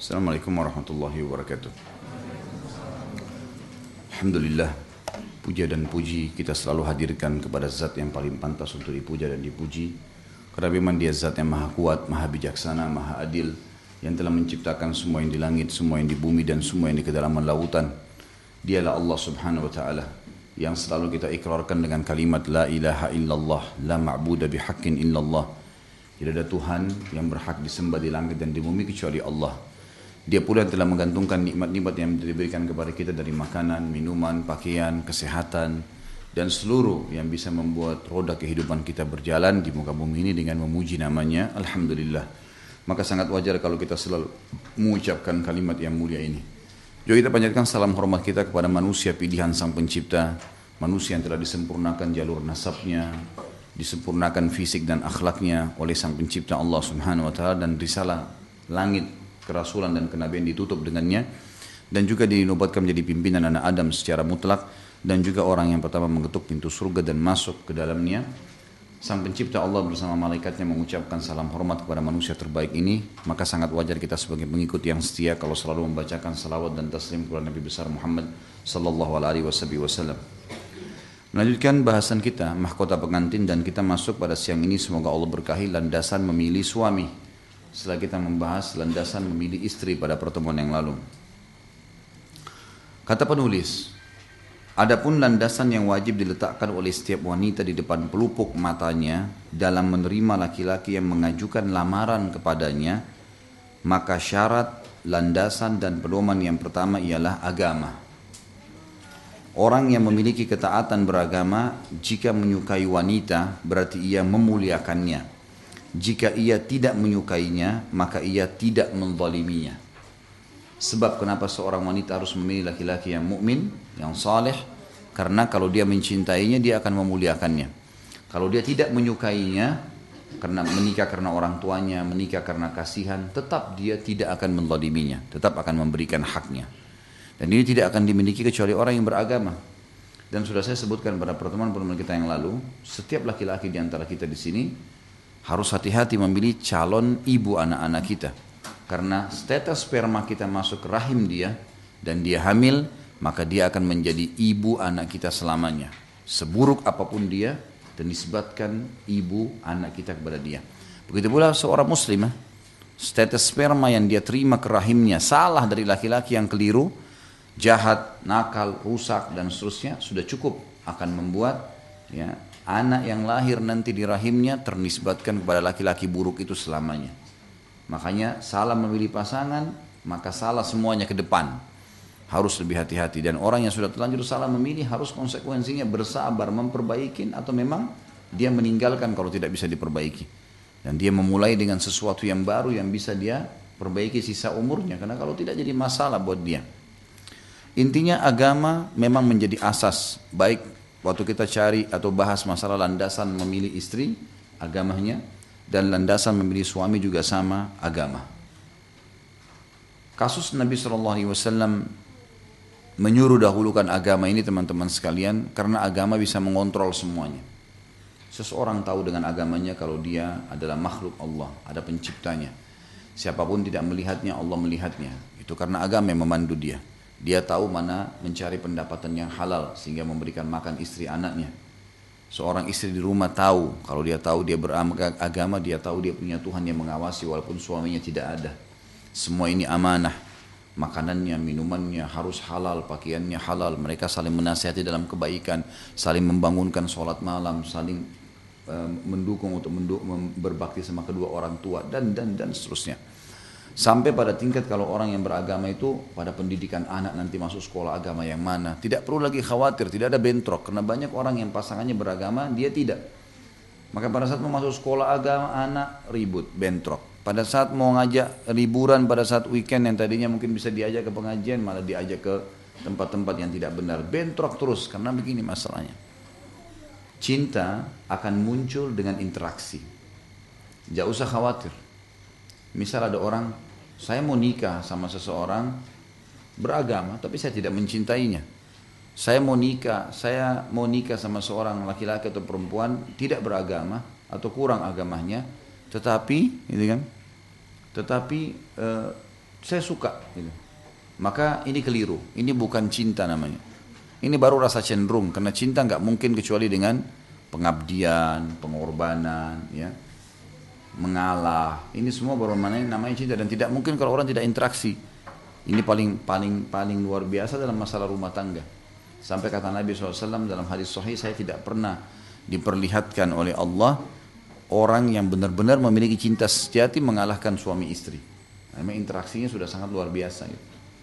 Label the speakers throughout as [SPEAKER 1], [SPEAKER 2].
[SPEAKER 1] Assalamualaikum warahmatullahi wabarakatuh. Alhamdulillah, puja dan puji kita selalu hadirkan kepada zat yang paling pantas untuk dipuja dan dipuji. Karena memang dia zat yang maha kuat, maha bijaksana, maha adil, yang telah menciptakan semua yang di langit, semua yang di bumi, dan semua yang di kedalaman lautan. Dialah Allah subhanahu wa ta'ala yang selalu kita ikrarkan dengan kalimat La ilaha illallah, la ma'buda bihaqqin illallah. Tidak ada Tuhan yang berhak disembah di langit dan di bumi kecuali Allah. Dia pula yang telah menggantungkan nikmat-nikmat yang diberikan kepada kita dari makanan, minuman, pakaian, kesehatan, dan seluruh yang bisa membuat roda kehidupan kita berjalan di muka bumi ini dengan memuji namanya. Alhamdulillah. Maka sangat wajar kalau kita selalu mengucapkan kalimat yang mulia ini. Juga kita panjatkan salam hormat kita kepada manusia pilihan Sang Pencipta, manusia yang telah disempurnakan jalur nasabnya, disempurnakan fisik dan akhlaknya oleh Sang Pencipta Allah Subhanahu wa taala, dan risalah langit, kerasulan dan kenabian ditutup dengannya, dan juga dinobatkan menjadi pimpinan anak Adam secara mutlak, dan juga orang yang pertama mengetuk pintu surga dan masuk ke dalamnya. Sang Pencipta Allah bersama malaikatnya mengucapkan salam hormat kepada manusia terbaik ini. Maka sangat wajar kita sebagai pengikut yang setia kalau selalu membacakan salawat dan taslim kepada Nabi besar Muhammad sallallahu alaihi wasallam. Melanjutkan bahasan kita mahkota pengantin, dan kita masuk pada siang ini semoga Allah berkahi landasan memilih suami. Setelah kita membahas landasan memilih istri pada pertemuan yang lalu. Kata penulis, adapun landasan yang wajib diletakkan oleh setiap wanita di depan pelupuk matanya dalam menerima laki-laki yang mengajukan lamaran kepadanya, maka syarat, landasan dan pedoman yang pertama ialah agama. Orang yang memiliki ketaatan beragama jika menyukai wanita berarti ia memuliakannya. Jika ia tidak menyukainya, maka ia tidak menzaliminya. Sebab kenapa seorang wanita harus memilih laki-laki yang mukmin, yang saleh? Karena kalau dia mencintainya, dia akan memuliakannya. Kalau dia tidak menyukainya, karena menikah karena orang tuanya, menikah karena kasihan, tetap dia tidak akan menzaliminya, tetap akan memberikan haknya. Dan ini tidak akan dimiliki kecuali orang yang beragama. Dan sudah saya sebutkan pada pertemuan-pertemuan kita yang lalu, setiap laki-laki di antara kita di sini harus hati-hati memilih calon ibu anak-anak kita. Karena status sperma kita masuk ke rahim dia dan dia hamil, maka dia akan menjadi ibu anak kita selamanya. Seburuk apapun dia, dan disebabkan ibu anak kita kepada dia. Begitu pula seorang muslimah, status sperma yang dia terima ke rahimnya salah dari laki-laki yang keliru, jahat, nakal, rusak dan seterusnya, sudah cukup akan membuat anak yang lahir nanti di rahimnya ternisbatkan kepada laki-laki buruk itu selamanya. Makanya salah memilih pasangan, maka salah semuanya ke depan. Harus lebih hati-hati. Dan orang yang sudah terlanjur salah memilih harus konsekuensinya bersabar, memperbaiki, atau memang dia meninggalkan kalau tidak bisa diperbaiki. Dan dia memulai dengan sesuatu yang baru yang bisa dia perbaiki sisa umurnya. Karena kalau tidak jadi masalah buat dia. Intinya agama memang menjadi asas. Baik waktu kita cari atau bahas masalah landasan memilih istri, agamanya, dan landasan memilih suami juga sama, agama. Kasus Nabi SAW menyuruh dahulukan agama ini teman-teman sekalian, karena agama bisa mengontrol semuanya. Seseorang tahu dengan agamanya kalau dia adalah makhluk Allah, ada penciptanya. Siapapun tidak melihatnya, Allah melihatnya. Itu karena agama yang memandu dia. Dia tahu mana mencari pendapatan yang halal sehingga memberikan makan istri anaknya. Seorang istri di rumah tahu, kalau dia tahu dia beragama, dia tahu dia punya Tuhan yang mengawasi walaupun suaminya tidak ada. Semua ini amanah. Makanannya, minumannya harus halal, pakaiannya halal. Mereka saling menasihati dalam kebaikan, saling membangunkan sholat malam, saling mendukung untuk berbakti sama kedua orang tua, dan seterusnya. Sampai pada tingkat kalau orang yang beragama itu pada pendidikan anak nanti masuk sekolah agama yang mana, tidak perlu lagi khawatir, tidak ada bentrok, karena banyak orang yang pasangannya beragama, dia tidak. Maka pada saat mau masuk sekolah agama anak ribut, bentrok. Pada saat mau ngajak liburan, pada saat weekend yang tadinya mungkin bisa diajak ke pengajian, malah diajak ke tempat-tempat yang tidak benar, bentrok terus. Karena begini masalahnya, cinta akan muncul dengan interaksi. Jangan usah khawatir. Misal ada orang, saya mau nikah sama seseorang beragama tapi saya tidak mencintainya. Saya mau nikah sama seorang laki-laki atau perempuan tidak beragama atau kurang agamanya, tetapi saya suka gitu. Maka ini keliru, ini bukan cinta namanya. Ini baru rasa cenderung, karena cinta nggak mungkin kecuali dengan pengabdian, pengorbanan, ya, mengalah. Ini semua baru namanya cinta, dan tidak mungkin kalau orang tidak interaksi. Ini paling luar biasa dalam masalah rumah tangga. Sampai kata Nabi SAW dalam hadis sahih, saya tidak pernah diperlihatkan oleh Allah orang yang benar-benar memiliki cinta sejati mengalahkan suami istri. Memang interaksinya sudah sangat luar biasa gitu.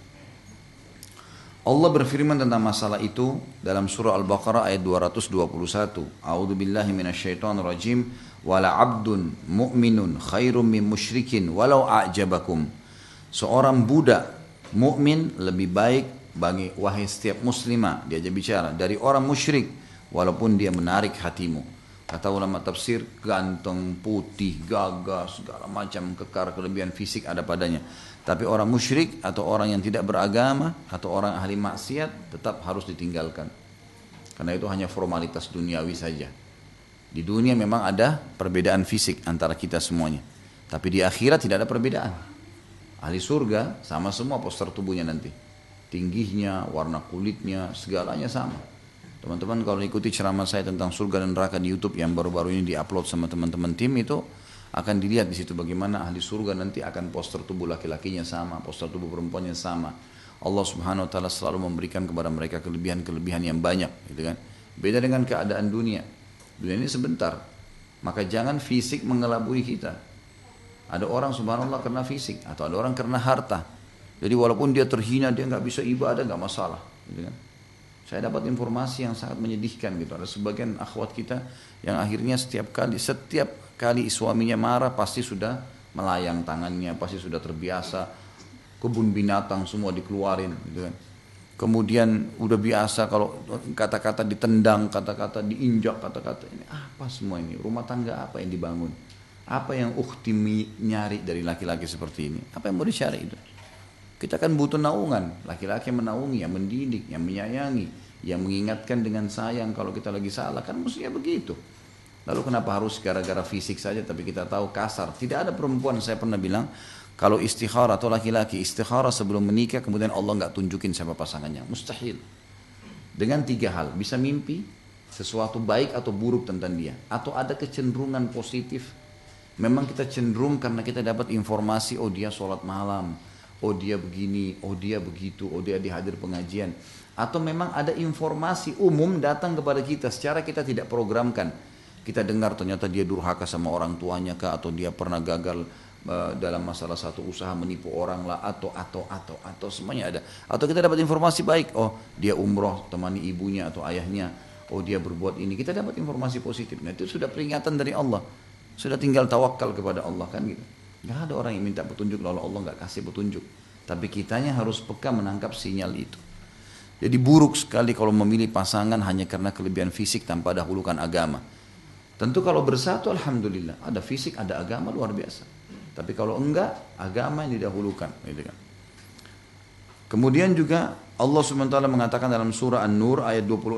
[SPEAKER 1] Allah berfirman tentang masalah itu dalam surah Al-Baqarah ayat 221. A'udzu billahi minasyaitonir rajim. Wala 'abdun mu'minun khairum min musyrikin walau a'jabakum. Seorang budak mukmin lebih baik bagi wahai setiap muslimah, diajak bicara, dari orang musyrik walaupun dia menarik hatimu. Kata ulama tafsir, ganteng, putih, gagah, segala macam kekar kelebihan fisik ada padanya. Tapi orang musyrik atau orang yang tidak beragama atau orang ahli maksiat tetap harus ditinggalkan. Karena itu hanya formalitas duniawi saja. Di dunia memang ada perbedaan fisik antara kita semuanya. Tapi di akhirat tidak ada perbedaan. Ahli surga sama semua poster tubuhnya nanti. Tingginya, warna kulitnya, segalanya sama. Teman-teman kalau ikuti ceramah saya tentang surga dan neraka di YouTube yang baru-baru ini diupload sama teman-teman tim itu, akan dilihat di situ bagaimana ahli surga nanti akan poster tubuh laki-lakinya sama, poster tubuh perempuannya sama. Allah Subhanahu wa taala selalu memberikan kepada mereka kelebihan-kelebihan yang banyak, gitu kan. Beda dengan keadaan dunia. Dunia ini sebentar. Maka jangan fisik mengelabui kita. Ada orang subhanallah karena fisik, atau ada orang karena harta. Jadi walaupun dia terhina, dia nggak bisa ibadah, nggak masalah, gitu kan. Saya dapat informasi yang sangat menyedihkan gitu. Ada sebagian akhwat kita yang akhirnya setiap kali suaminya marah pasti sudah melayang tangannya, pasti sudah terbiasa. Kebun binatang semua dikeluarin gitu kan. Kemudian udah biasa kalau kata-kata ditendang, kata-kata diinjak, kata-kata ini apa semua ini? Rumah tangga apa yang dibangun? Apa yang ukhti nyari dari laki-laki seperti ini? Apa yang mau dicari itu? Kita kan butuh naungan, laki-laki yang menaungi, yang mendidik, yang menyayangi, yang mengingatkan dengan sayang kalau kita lagi salah, kan mestinya begitu. Lalu kenapa harus gara-gara fisik saja tapi kita tahu kasar? Tidak ada perempuan, saya pernah bilang, kalau istikharah atau laki-laki istikharah sebelum menikah kemudian Allah nggak tunjukin siapa pasangannya, mustahil. Dengan 3 hal, bisa mimpi sesuatu baik atau buruk tentang dia, atau ada kecenderungan positif. Memang kita cenderung karena kita dapat informasi, oh dia sholat malam, oh dia begini, oh dia begitu, oh dia dihadir pengajian. Atau memang ada informasi umum datang kepada kita secara kita tidak programkan. Kita dengar ternyata dia durhaka sama orang tuanya kah, atau dia pernah gagal dalam masalah satu usaha menipu orang lah, atau semuanya ada. Atau kita dapat informasi baik, oh dia umroh temani ibunya atau ayahnya, oh dia berbuat ini. Kita dapat informasi positif. Nah itu sudah peringatan dari Allah. Sudah tinggal tawakal kepada Allah kan gitu. Gak ada orang yang minta petunjuk lalu Allah gak kasih petunjuk. Tapi kitanya harus peka menangkap sinyal itu. Jadi buruk sekali kalau memilih pasangan hanya karena kelebihan fisik tanpa dahulukan agama. Tentu kalau bersatu alhamdulillah, ada fisik, ada agama luar biasa. Tapi kalau enggak, agama yang didahulukan, gitu kan. Kemudian juga Allah SWT mengatakan dalam surah An-Nur ayat 26.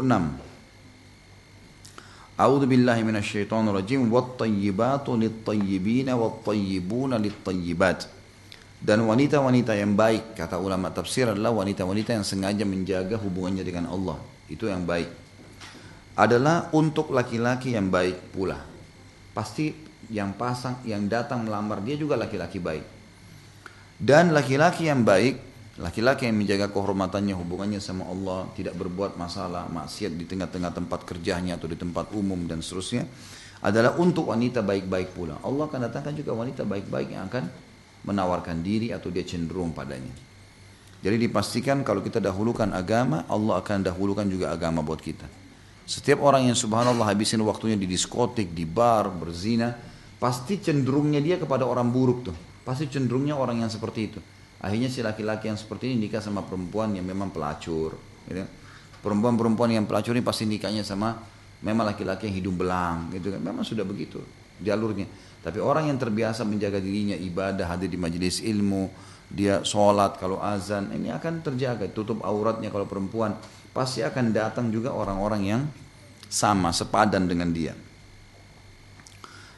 [SPEAKER 1] A'udzu billahi minasyaitonir rajim, wat-thayyibatu lit-thayyibina wat-thayyibuna lit-thayyibat. Dan wanita-wanita yang baik, kata ulama tafsir, adalah wanita-wanita yang sengaja menjaga hubungannya dengan Allah. Itu yang baik. Adalah untuk laki-laki yang baik pula. Pasti yang datang melamar dia juga laki-laki baik. Dan laki-laki yang baik, laki-laki yang menjaga kehormatannya, hubungannya sama Allah, tidak berbuat masalah, maksiat di tengah-tengah tempat kerjanya atau di tempat umum dan seterusnya, adalah untuk wanita baik-baik pula. Allah akan datangkan juga wanita baik-baik yang akan menawarkan diri atau dia cenderung padanya. Jadi dipastikan kalau kita dahulukan agama, Allah akan dahulukan juga agama buat kita. Setiap orang yang subhanallah habisin waktunya di diskotik, di bar, berzina, pasti cenderungnya dia kepada orang buruk tuh. Pasti cenderungnya orang yang seperti itu. Akhirnya si laki-laki yang seperti ini nikah sama perempuan yang memang pelacur. Gitu. Perempuan-perempuan yang pelacur ini pasti nikahnya sama memang laki-laki yang hidung belang. Gitu kan. Memang sudah begitu jalurnya. Tapi orang yang terbiasa menjaga dirinya, ibadah, hadir di majelis ilmu, dia sholat kalau azan, ini akan terjaga. Tutup auratnya kalau perempuan. Pasti akan datang juga orang-orang yang sama, sepadan dengan dia.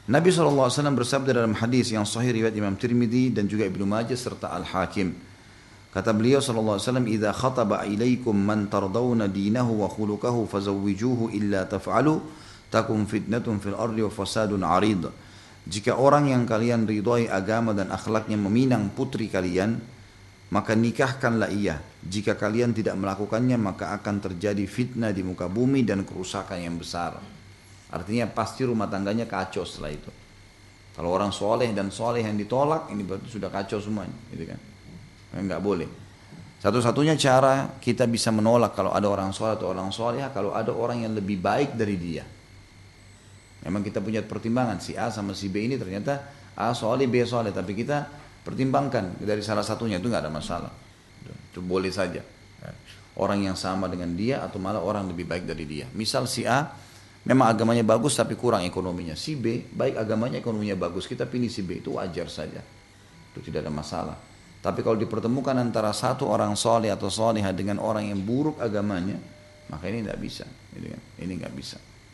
[SPEAKER 1] Nabi SAW bersabda dalam hadis yang sahih riwayat Imam Tirmidzi dan juga Ibnu Majah serta Al-Hakim. Kata beliau SAW, "Idza khataba ilaikum man tardawna dinahu wa khuluquhu fazawwijuhu illa taf'alu takun fitnatun fil ardi wa fasadun 'arid." Jika orang yang kalian ridhai agama dan akhlaknya meminang putri kalian, maka nikahkanlah ia. Jika kalian tidak melakukannya, maka akan terjadi fitnah di muka bumi dan kerusakan yang besar. Artinya pasti rumah tangganya kacau setelah itu. Kalau orang soleh dan soleh yang ditolak, ini berarti sudah kacau semuanya, gitu kan? Nggak boleh. Satu-satunya cara kita bisa menolak kalau ada orang soleh atau orang soleh, kalau ada orang yang lebih baik dari dia. Memang kita punya pertimbangan, si A sama si B ini ternyata A soleh, B soleh, tapi kita pertimbangkan dari salah satunya, itu nggak ada masalah. Itu boleh saja. Orang yang sama dengan dia atau malah orang lebih baik dari dia. Misal si A memang agamanya bagus tapi kurang ekonominya. Si B baik agamanya, ekonominya bagus. Kita pilih si B, itu wajar saja. Itu tidak ada masalah. Tapi kalau dipertemukan antara satu orang soleh atau solehah dengan orang yang buruk agamanya, maka ini tidak bisa. Ini nggak bisa.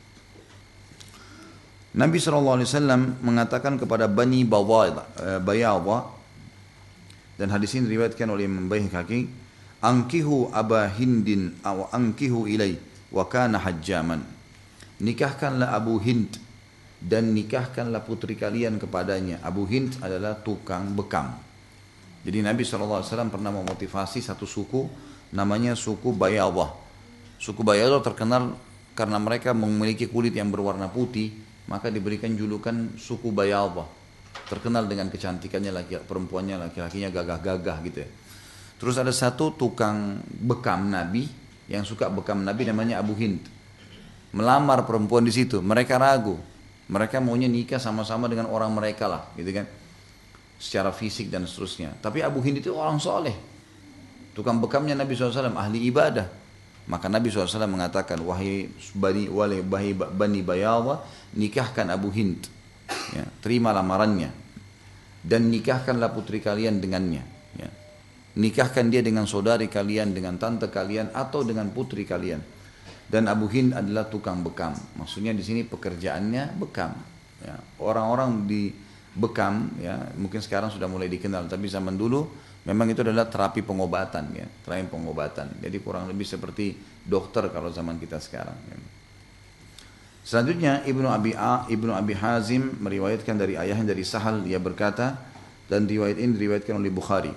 [SPEAKER 1] Nabi SAW mengatakan kepada Bani Bayadha, dan hadis ini diriwayatkan oleh Imam Baihaqi, "Ankihu Aba Hindin aw ankihu ilai wa kana hajjaman." Nikahkanlah Abu Hind dan nikahkanlah putri kalian kepadanya. Abu Hind adalah tukang bekam. Jadi Nabi SAW pernah memotivasi satu suku, namanya suku Bayadha. Suku Bayadha terkenal karena mereka memiliki kulit yang berwarna putih, maka diberikan julukan suku Bayadha. Terkenal dengan kecantikannya, perempuannya, laki-lakinya gagah-gagah gitu ya. Terus ada satu tukang bekam Nabi yang suka bekam Nabi, namanya Abu Hind. Melamar perempuan di situ, mereka ragu, mereka maunya nikah sama-sama dengan orang mereka lah, gitu kan, secara fisik dan seterusnya. Tapi Abu Hind itu orang soleh, tukang bekamnya Nabi SAW, ahli ibadah. Maka Nabi SAW mengatakan, wahai Bani Bayadha, nikahkan Abu Hind, ya, terima lamarannya, dan nikahkanlah putri kalian dengannya, ya. Nikahkan dia dengan saudari kalian, dengan tante kalian, atau dengan putri kalian. Dan Abu Hind adalah tukang bekam. Maksudnya di sini pekerjaannya bekam. Ya. Orang-orang di bekam, ya, mungkin sekarang sudah mulai dikenal, tapi zaman dulu memang itu adalah terapi pengobatan, ya, terapi pengobatan. Jadi kurang lebih seperti dokter kalau zaman kita sekarang. Ya. Selanjutnya Ibnu Abi Hazim meriwayatkan dari ayahnya dari Sahal, dia berkata, dan riwayat ini diriwayatkan oleh Bukhari.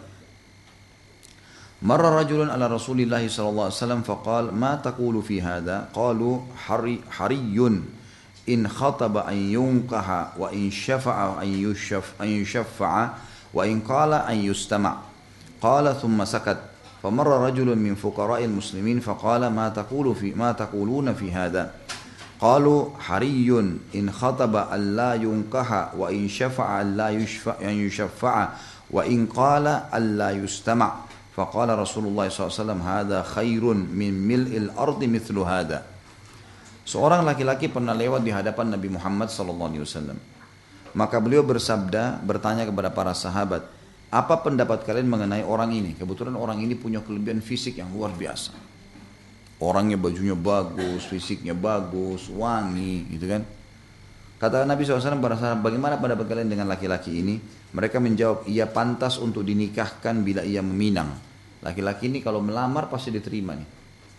[SPEAKER 1] مر رجل على رسول الله صلى الله عليه وسلم فقال ما تقول في هذا قالوا حري إن خطب أن ينكح وإن شفع أن يشفع وإن قال أن يستمع قال ثم سكت فمر رجل من فقراء المسلمين فقال ما تقولون في هذا قالوا حري إن خطب أن لا ينكح وإن شفع أن يشفع وإن قال أن لا يستمع فقال رسول الله SAW هذا خير من ملء الأرض مثل هذا. Seorang laki-laki pernah lewat di hadapan Nabi Muhammad SAW. Maka beliau bertanya kepada para sahabat, apa pendapat kalian mengenai orang ini? Kebetulan orang ini punya kelebihan fisik yang luar biasa. Orangnya bajunya bagus, fisiknya bagus, wangi, gitu kan. Kata Nabi SAW para sahabat, bagaimana pendapat kalian dengan laki-laki ini? Mereka menjawab, ia pantas untuk dinikahkan bila ia meminang. Laki-laki ini kalau melamar pasti diterima nih.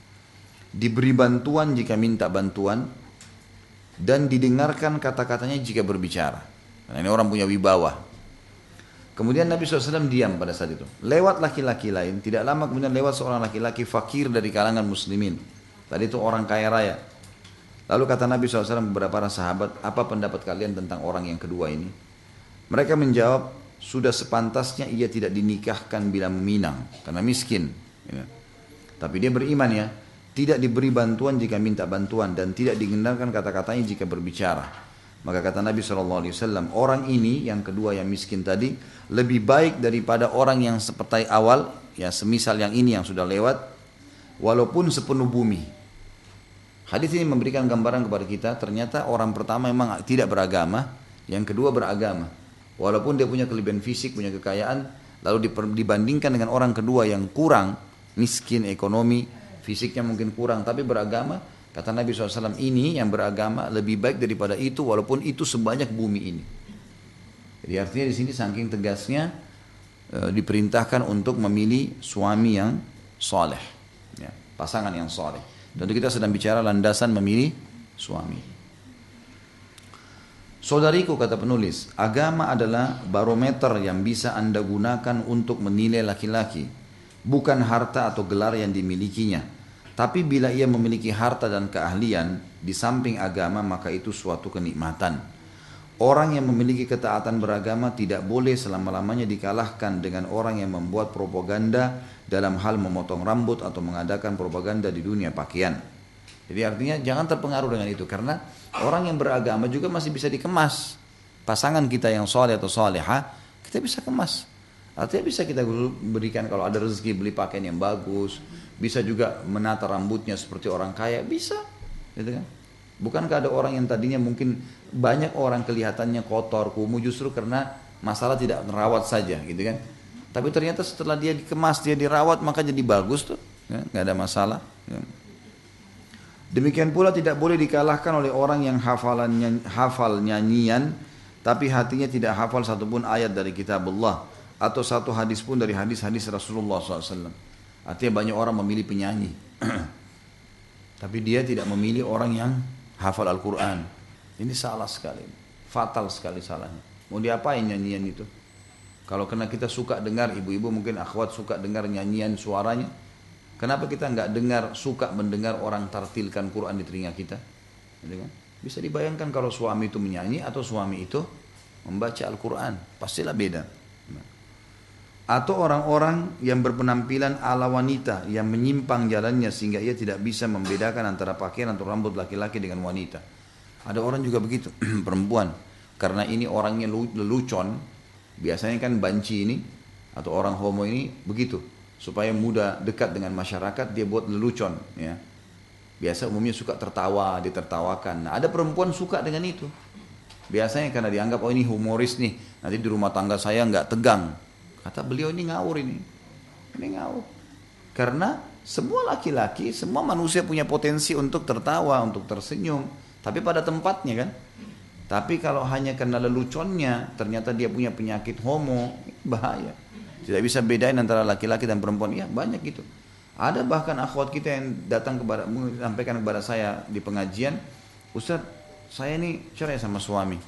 [SPEAKER 1] Diberi bantuan jika minta bantuan, dan didengarkan kata-katanya jika berbicara. Karena ini orang punya wibawa. Kemudian Nabi SAW diam pada saat itu. Lewat laki-laki lain, tidak lama kemudian lewat seorang laki-laki fakir dari kalangan muslimin. Tadi itu orang kaya raya. Lalu kata Nabi SAW kepada para sahabat, apa pendapat kalian tentang orang yang kedua ini? Mereka menjawab, sudah sepantasnya ia tidak dinikahkan bila meminang, karena miskin. Tapi dia beriman, ya, tidak diberi bantuan jika minta bantuan, dan tidak didengarkan kata-katanya jika berbicara. Maka kata Nabi SAW, orang ini yang kedua yang miskin tadi, lebih baik daripada orang yang seperti awal, ya semisal yang ini yang sudah lewat, walaupun sepenuh bumi. Hadis ini memberikan gambaran kepada kita, ternyata orang pertama memang tidak beragama, yang kedua beragama. Walaupun dia punya kelebihan fisik, punya kekayaan, lalu dibandingkan dengan orang kedua yang kurang, miskin ekonomi, fisiknya mungkin kurang, tapi beragama, Kata Nabi SAW, ini yang beragama lebih baik daripada itu walaupun itu sebanyak bumi ini. Jadi artinya di sini saking tegasnya diperintahkan untuk memilih suami yang soleh, ya, pasangan yang soleh. Tentu kita sedang bicara landasan memilih suami. Saudariku, kata penulis, agama adalah barometer yang bisa Anda gunakan untuk menilai laki-laki, bukan harta atau gelar yang dimilikinya. Tapi bila ia memiliki harta dan keahlian di samping agama, maka itu suatu kenikmatan. Orang yang memiliki ketaatan beragama tidak boleh selama-lamanya dikalahkan dengan orang yang membuat propaganda dalam hal memotong rambut atau mengadakan propaganda di dunia pakaian. Jadi artinya jangan terpengaruh dengan itu, karena orang yang beragama juga masih bisa dikemas. Pasangan kita yang soleh atau soleha, kita bisa kemas. Artinya bisa kita berikan, kalau ada rezeki beli pakaian yang bagus, bisa juga menata rambutnya seperti orang kaya, bisa, gitu kan? Bukankah ada orang yang tadinya mungkin banyak orang kelihatannya kotor, kumuh, justru karena masalah tidak merawat saja, gitu kan? Tapi ternyata setelah dia dikemas, dia dirawat, maka jadi bagus tuh, ya? Nggak ada masalah. Ya. Demikian pula tidak boleh dikalahkan oleh orang yang hafal nyanyian, tapi hatinya tidak hafal satupun ayat dari kitab Allah, atau satu hadis pun dari hadis-hadis Rasulullah SAW. Artinya banyak orang memilih penyanyi, tapi dia tidak memilih orang yang hafal Al-Quran. Ini salah sekali, fatal sekali salahnya. Mau diapain nyanyian itu? Kalau kena kita suka dengar, ibu-ibu mungkin akhwat suka dengar nyanyian suaranya, kenapa kita nggak suka mendengar orang tartilkan Quran di telinga kita? Gitu kan? Bisa dibayangkan kalau suami itu menyanyi atau suami itu membaca Al-Quran, pastilah beda. Atau orang-orang yang berpenampilan ala wanita yang menyimpang jalannya sehingga ia tidak bisa membedakan antara pakaian atau rambut laki-laki dengan wanita. Ada orang juga begitu, perempuan, karena ini orangnya lelucon, biasanya kan banci ini atau orang homo ini begitu, supaya mudah dekat dengan masyarakat dia buat lelucon, ya. Biasa umumnya suka tertawa, ditertawakan. Nah, ada perempuan suka dengan itu. Biasanya karena dianggap, oh ini humoris nih, nanti di rumah tangga saya nggak tegang. Kata beliau, ini ngawur ini ngawur. Karena semua laki-laki, semua manusia punya potensi untuk tertawa, untuk tersenyum, tapi pada tempatnya kan. Tapi kalau hanya karena leluconnya, ternyata dia punya penyakit homo, bahaya. Tidak bisa bedain antara laki-laki dan perempuan. Ya banyak gitu. Ada bahkan akhwat kita yang datang sampaikan kepada saya di pengajian, Ustaz, saya ini cerai sama suami.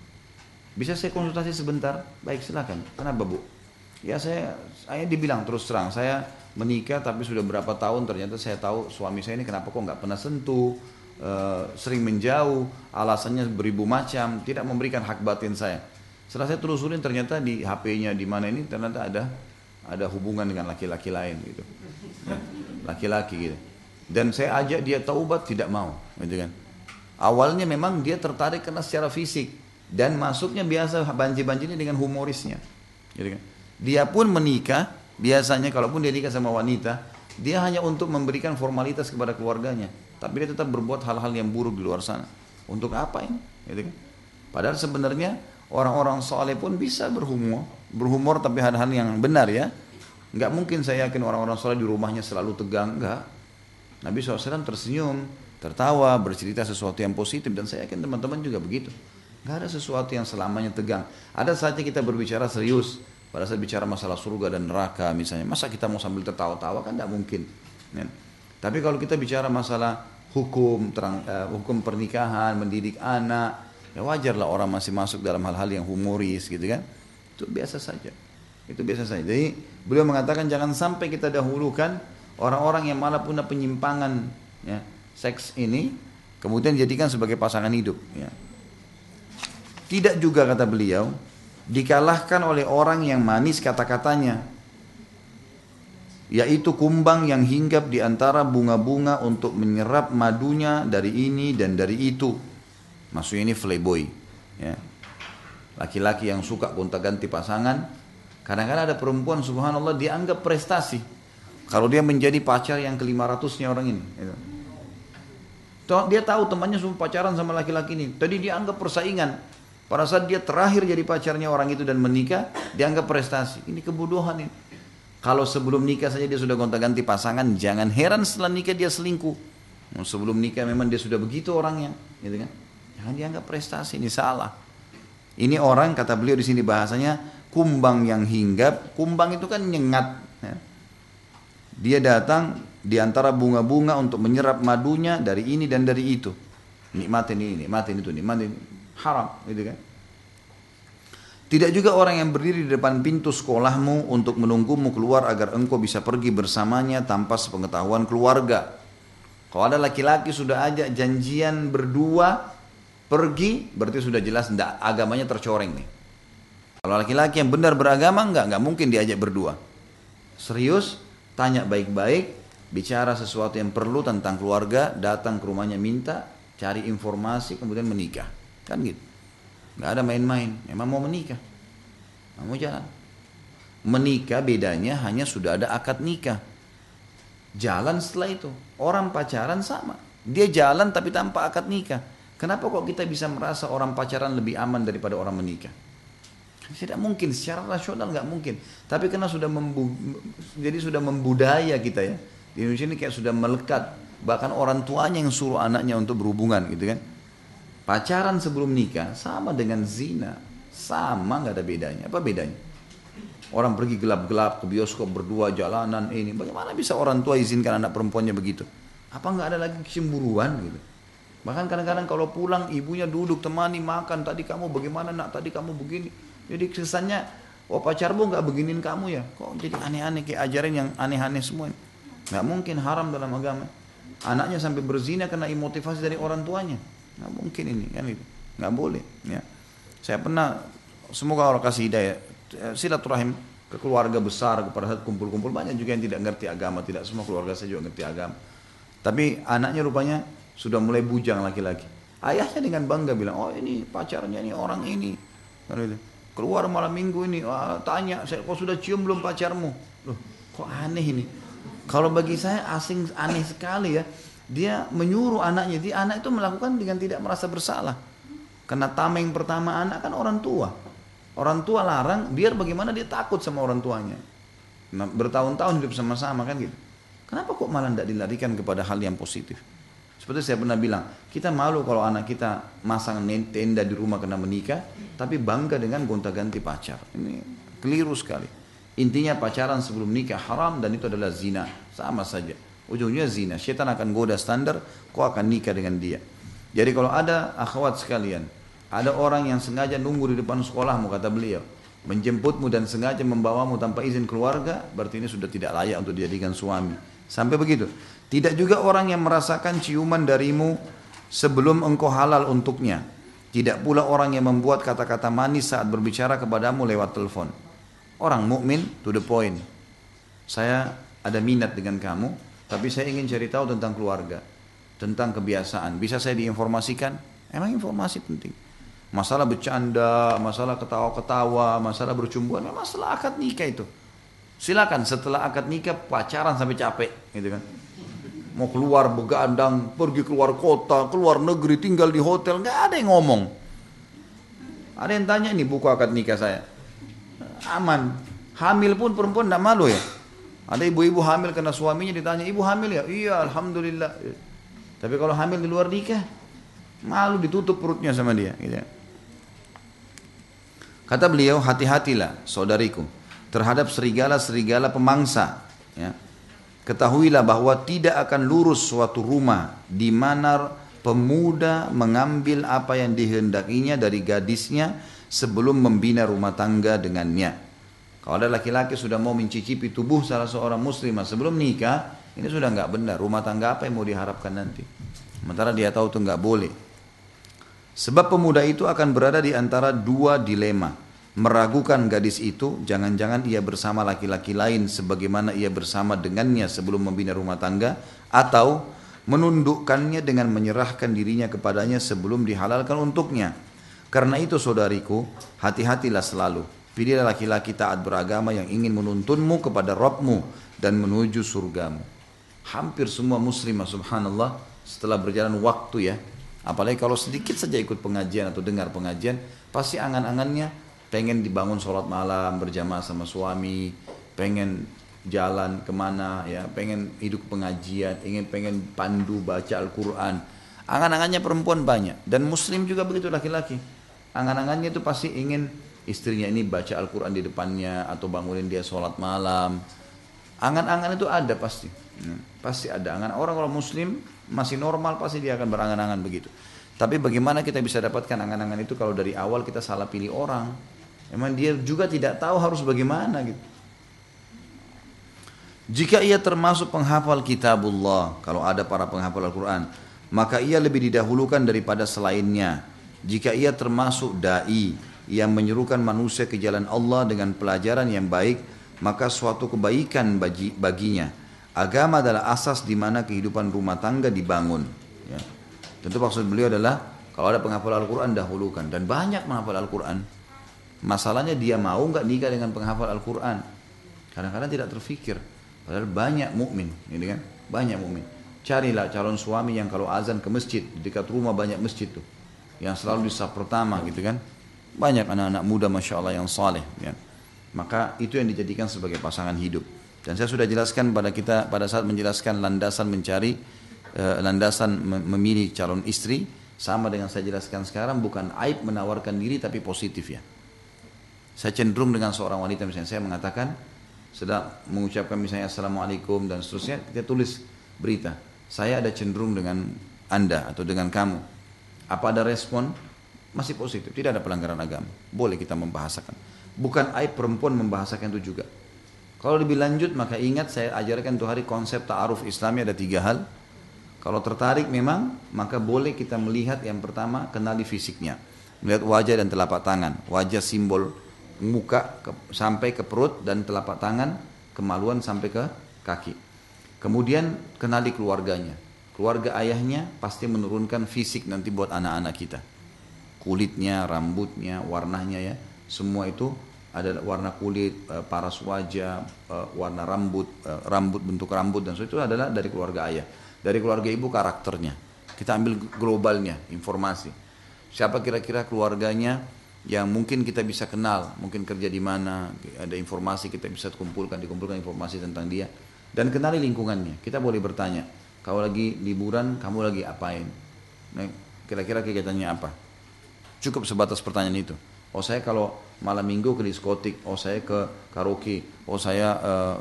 [SPEAKER 1] Bisa saya konsultasi sebentar? Baik, silakan. Kenapa, Bu? Ya saya dibilang terus terang, saya menikah tapi sudah berapa tahun ternyata saya tahu suami saya ini kenapa kok nggak pernah sentuh, sering menjauh, alasannya beribu macam, tidak memberikan hak batin saya. Setelah saya telusurin ternyata di HP-nya di mana ini ternyata ada hubungan dengan laki-laki lain gitu, laki-laki gitu. Dan saya ajak dia taubat tidak mau, gitu kan. Awalnya memang dia tertarik karena secara fisik dan masuknya biasa banci-bancinya dengan humorisnya, gitu kan. Dia pun menikah, biasanya kalaupun dia nikah sama wanita, dia hanya untuk memberikan formalitas kepada keluarganya. Tapi dia tetap berbuat hal-hal yang buruk di luar sana. Untuk apa ini? Gitu kan? Padahal sebenarnya orang-orang soleh pun bisa berhumor tapi hal-hal yang benar ya. Nggak mungkin saya yakin orang-orang soleh di rumahnya selalu tegang, nggak. Nabi SAW tersenyum, tertawa, bercerita sesuatu yang positif, dan saya yakin teman-teman juga begitu. Nggak ada sesuatu yang selamanya tegang. Ada saatnya kita berbicara serius. Pada saat bicara masalah surga dan neraka misalnya, masa kita mau sambil tertawa-tawa, kan tidak mungkin. Ya. Tapi kalau kita bicara masalah hukum pernikahan, mendidik anak, ya wajarlah orang masih masuk dalam hal-hal yang humoris gitu kan. Itu biasa saja. Itu biasa saja. Jadi beliau mengatakan jangan sampai kita dahulukan orang-orang yang malah punya penyimpangan ya, seks ini, kemudian jadikan sebagai pasangan hidup. Ya. Tidak juga kata beliau dikalahkan oleh orang yang manis kata-katanya, yaitu kumbang yang hinggap di antara bunga-bunga untuk menyerap madunya dari ini dan dari itu. Maksudnya ini playboy ya. Laki-laki yang suka gonta-ganti pasangan. Kadang-kadang ada perempuan subhanallah dianggap prestasi kalau dia menjadi pacar yang ke-500-nya orang ini gitu. Dia tahu temannya semua pacaran sama laki-laki ini, tadi dia anggap persaingan. Pada saat dia terakhir jadi pacarnya orang itu dan menikah, dianggap prestasi. Ini kebodohan ini. Kalau sebelum nikah saja dia sudah gonta-ganti pasangan, jangan heran setelah nikah dia selingkuh. Sebelum nikah memang dia sudah begitu orangnya, gitu kan? Jangan dianggap prestasi, ini salah. Ini orang, kata beliau di sini bahasanya kumbang yang hinggap. Kumbang itu kan nyengat, ya. Dia datang di antara bunga-bunga untuk menyerap madunya dari ini dan dari itu. Nikmatin ini, nikmatin itu, nikmatin. Haram, gitu kan? Tidak juga orang yang berdiri di depan pintu sekolahmu untuk menunggumu keluar agar engkau bisa pergi bersamanya tanpa sepengetahuan keluarga. Kalau ada laki-laki sudah ajak janjian berdua pergi, berarti sudah jelas agamanya tercoreng nih. Kalau laki-laki yang benar beragama enggak mungkin diajak berdua. Serius, tanya baik-baik, bicara sesuatu yang perlu tentang keluarga, datang ke rumahnya minta, cari informasi, kemudian menikah. Kan gitu. Enggak ada main-main, memang mau menikah. Mau jalan. Menikah bedanya hanya sudah ada akad nikah. Jalan setelah itu. Orang pacaran sama. Dia jalan tapi tanpa akad nikah. Kenapa kok kita bisa merasa orang pacaran lebih aman daripada orang menikah? Tidak mungkin, secara rasional nggak mungkin. Tapi karena jadi sudah membudaya kita ya. Di Indonesia ini kayak sudah melekat. Bahkan orang tuanya yang suruh anaknya untuk berhubungan gitu kan. Pacaran sebelum nikah sama dengan zina. Sama, nggak ada bedanya. Apa bedanya? Orang pergi gelap-gelap ke bioskop berdua jalanan ini. Bagaimana bisa orang tua izinkan anak perempuannya begitu? Apa nggak ada lagi kecemburuan gitu? Bahkan kadang-kadang kalau pulang ibunya duduk temani makan. Tadi kamu bagaimana nak? Tadi kamu begini. Jadi kesannya, oh pacarmu nggak beginin kamu ya? Kok jadi aneh-aneh kayak ajaran yang aneh-aneh semua? Nggak mungkin, haram dalam agama. Anaknya sampai berzina karena imotivasi dari orang tuanya. Nggak mungkin ini kan itu. Nggak boleh. Ya. Saya pernah, semoga Allah kasih hidayah, silaturahim ke keluarga besar pada saat kumpul-kumpul. Banyak juga yang tidak ngerti agama. Tidak semua keluarga saya juga ngerti agama. Tapi anaknya rupanya sudah mulai bujang laki-laki. Ayahnya dengan bangga bilang, oh ini pacarnya ini orang ini. Keluar malam minggu ini, tanya, kok sudah cium belum pacarmu? Loh, kok aneh ini? Kalau bagi saya asing, aneh sekali ya. Dia menyuruh anaknya, anak itu melakukan dengan tidak merasa bersalah. Karena tameng pertama anak kan orang tua. Orang tua larang, biar bagaimana dia takut sama orang tuanya. Nah, bertahun-tahun hidup sama-sama kan gitu. Kenapa kok malah tidak dilarikan kepada hal yang positif? Seperti saya pernah bilang, kita malu kalau anak kita masang tenda di rumah kena menikah, tapi bangga dengan gonta-ganti pacar. Ini keliru sekali. Intinya pacaran sebelum nikah haram dan itu adalah zina. Sama saja. Ujungnya zina. Syaitan akan goda standar, kau akan nikah dengan dia. Jadi kalau ada akhwat sekalian, ada orang yang sengaja nunggu di depan sekolahmu, kata beliau, menjemputmu dan sengaja membawamu tanpa izin keluarga, berarti ini sudah tidak layak untuk dijadikan suami. Sampai begitu. Tidak juga orang yang merasakan ciuman darimu sebelum engkau halal untuknya. Tidak pula orang yang membuat kata-kata manis saat berbicara kepadamu lewat telepon. Orang mukmin to the point. Saya ada minat dengan kamu, tapi saya ingin cari tahu tentang keluarga, tentang kebiasaan. Bisa saya diinformasikan? Emang informasi penting. Masalah bercanda, masalah ketawa-ketawa, masalah bercumbuan, masalah akad nikah itu. Silakan setelah akad nikah pacaran sampai capek, gitu kan. Mau keluar begadang, pergi keluar kota, keluar negeri, tinggal di hotel, nggak ada yang ngomong. Ada yang tanya ini buku akad nikah saya. Aman. Hamil pun perempuan nggak malu ya. Ada ibu-ibu hamil karena suaminya ditanya, ibu hamil ya? Iya, alhamdulillah. Tapi kalau hamil di luar nikah, malu ditutup perutnya sama dia. Gitu. Kata beliau, hati-hatilah saudariku terhadap serigala-serigala pemangsa. Ya. Ketahuilah bahwa tidak akan lurus suatu rumah di mana pemuda mengambil apa yang dihendakinya dari gadisnya sebelum membina rumah tangga dengannya. Kalau ada laki-laki sudah mau mencicipi tubuh salah seorang muslimah sebelum nikah, ini sudah nggak benar. Rumah tangga apa yang mau diharapkan nanti? Sementara dia tahu itu nggak boleh. Sebab pemuda itu akan berada di antara dua dilema. Meragukan gadis itu, jangan-jangan ia bersama laki-laki lain sebagaimana ia bersama dengannya sebelum membina rumah tangga, atau menundukkannya dengan menyerahkan dirinya kepadanya sebelum dihalalkan untuknya. Karena itu saudariku, hati-hatilah selalu. Pilihlah laki-laki taat beragama yang ingin menuntunmu kepada Rabbmu dan menuju surgamu. Hampir semua muslimah subhanallah setelah berjalan waktu ya, apalagi kalau sedikit saja ikut pengajian atau dengar pengajian, pasti angan-angannya pengen dibangun sholat malam berjamaah sama suami, pengen jalan kemana ya, pengen hidup pengajian, pengen pandu baca Al-Quran. Angan-angannya perempuan banyak, dan muslim juga begitu laki-laki. Angan-angannya itu pasti ingin istrinya ini baca Al-Quran di depannya, atau bangunin dia sholat malam. Angan-angan itu ada pasti. Pasti ada angan. Orang kalau muslim masih normal pasti dia akan berangan-angan begitu. Tapi bagaimana kita bisa dapatkan angan-angan itu kalau dari awal kita salah pilih orang? Emang dia juga tidak tahu harus bagaimana gitu. Jika ia termasuk penghafal kitabullah, kalau ada para penghafal Al-Quran, maka ia lebih didahulukan daripada selainnya. Jika ia termasuk da'i yang menyerukan manusia ke jalan Allah dengan pelajaran yang baik, maka suatu kebaikan baginya. Agama adalah asas di mana kehidupan rumah tangga dibangun. Ya. Tentu maksud beliau adalah kalau ada penghafal Al-Quran dahulukan, dan banyak penghafal Al-Quran. Masalahnya dia mau nggak nikah dengan penghafal Al-Quran? Kadang-kadang tidak terfikir. Padahal banyak mukmin, ini kan? Banyak mukmin. Carilah calon suami yang kalau azan ke masjid, di dekat rumah banyak masjid tuh, yang selalu di saf pertama gitu kan. Banyak anak-anak muda masya Allah yang saleh. Ya. Maka itu yang dijadikan sebagai pasangan hidup. Dan saya sudah jelaskan pada kita pada saat menjelaskan landasan mencari, landasan memilih calon istri, sama dengan saya jelaskan sekarang, bukan aib menawarkan diri tapi positif ya. Saya cenderung dengan seorang wanita misalnya, saya mengatakan, sedang mengucapkan misalnya Assalamualaikum dan seterusnya, kita tulis berita, saya ada cenderung dengan Anda atau dengan kamu. Apa ada respon? Masih positif, tidak ada pelanggaran agama. Boleh kita membahasakan. Bukan aib perempuan membahasakan itu juga. Kalau lebih lanjut, maka ingat saya ajarkan tuh hari konsep ta'aruf Islami ada 3 hal. Kalau tertarik memang, maka boleh kita melihat yang pertama, kenali fisiknya. Melihat wajah dan telapak tangan. Wajah simbol muka sampai ke perut, dan telapak tangan kemaluan sampai ke kaki. Kemudian kenali keluarganya. Keluarga ayahnya pasti menurunkan fisik nanti buat anak-anak kita. Kulitnya, rambutnya, warnanya ya. Semua itu ada warna kulit, paras wajah, warna rambut, bentuk rambut, dan itu adalah dari keluarga ayah. Dari keluarga ibu karakternya. Kita ambil globalnya, informasi. Siapa kira-kira keluarganya yang mungkin kita bisa kenal, mungkin kerja di mana, ada informasi kita bisa dikumpulkan informasi tentang dia, dan kenali lingkungannya. Kita boleh bertanya, kalau lagi liburan kamu lagi apain? Nah, kira-kira kegiatannya apa? Cukup sebatas pertanyaan itu. Oh saya kalau malam minggu ke diskotik, oh saya ke karaoke, oh saya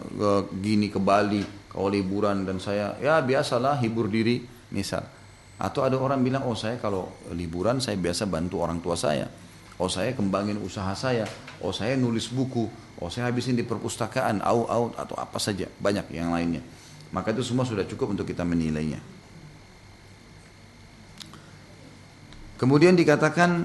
[SPEAKER 1] ke Bali, kalau liburan, dan saya ya biasalah hibur diri misal. Atau ada orang bilang, oh saya kalau liburan saya biasa bantu orang tua saya. Oh saya kembangin usaha saya, oh saya nulis buku, oh saya habisin di perpustakaan, atau apa saja, banyak yang lainnya. Maka itu semua sudah cukup untuk kita menilainya. Kemudian dikatakan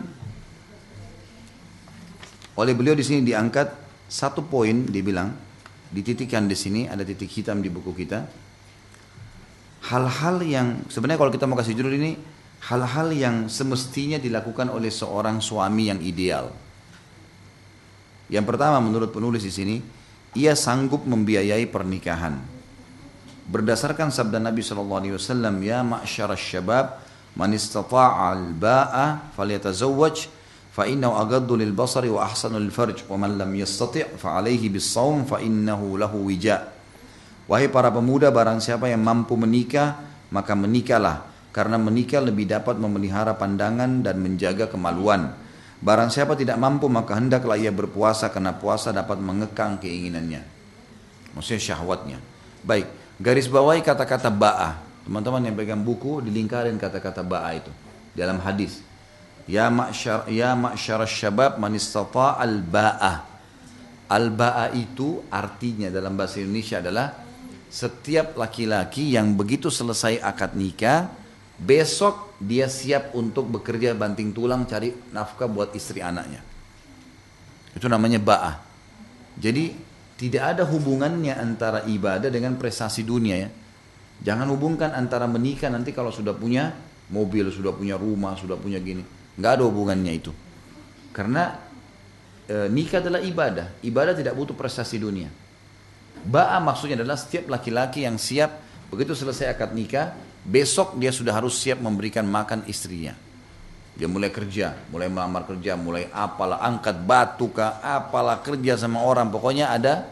[SPEAKER 1] oleh beliau di sini diangkat satu poin, dibilang dititikkan di sini, ada titik hitam di buku kita. Hal-hal yang sebenarnya kalau kita mau kasih judul ini, hal-hal yang semestinya dilakukan oleh seorang suami yang ideal. Yang pertama menurut penulis di sini, ia sanggup membiayai pernikahan. Berdasarkan sabda Nabi SAW, ya ma'syarasy syabab, man istata'a al-ba'a falyatazawwaj, fa innahu aghaddu lil basari wa ahsanu lil farj, wa man lam yastati' fa alayhi bis shaum fa innahu lahu wija'. Wahai para pemuda, barang siapa yang mampu menikah, maka menikahlah. Karena menikah lebih dapat memelihara pandangan dan menjaga kemaluan. Barang siapa tidak mampu, maka hendaklah ia berpuasa, karena puasa dapat mengekang keinginannya. Maksudnya syahwatnya. Baik, garis bawahi kata-kata ba'ah. Teman-teman yang pegang buku, dilingkarin kata-kata ba'ah itu. Dalam hadis. Ya ma'syarasy syabab man istata'a al-ba'ah. Al-ba'ah itu artinya dalam bahasa Indonesia adalah setiap laki-laki yang begitu selesai akad nikah, besok dia siap untuk bekerja banting tulang cari nafkah buat istri anaknya. Itu namanya ba'ah. Jadi tidak ada hubungannya antara ibadah dengan prestasi dunia ya. Jangan hubungkan antara menikah nanti kalau sudah punya mobil, sudah punya rumah, sudah punya gini. Nggak ada hubungannya itu. Karena nikah adalah ibadah. Ibadah tidak butuh prestasi dunia. Ba'ah maksudnya adalah setiap laki-laki yang siap begitu selesai akad nikah, besok dia sudah harus siap memberikan makan istrinya. Dia mulai kerja, mulai melamar kerja, mulai apalah, angkat batu kah, apalah, kerja sama orang. Pokoknya ada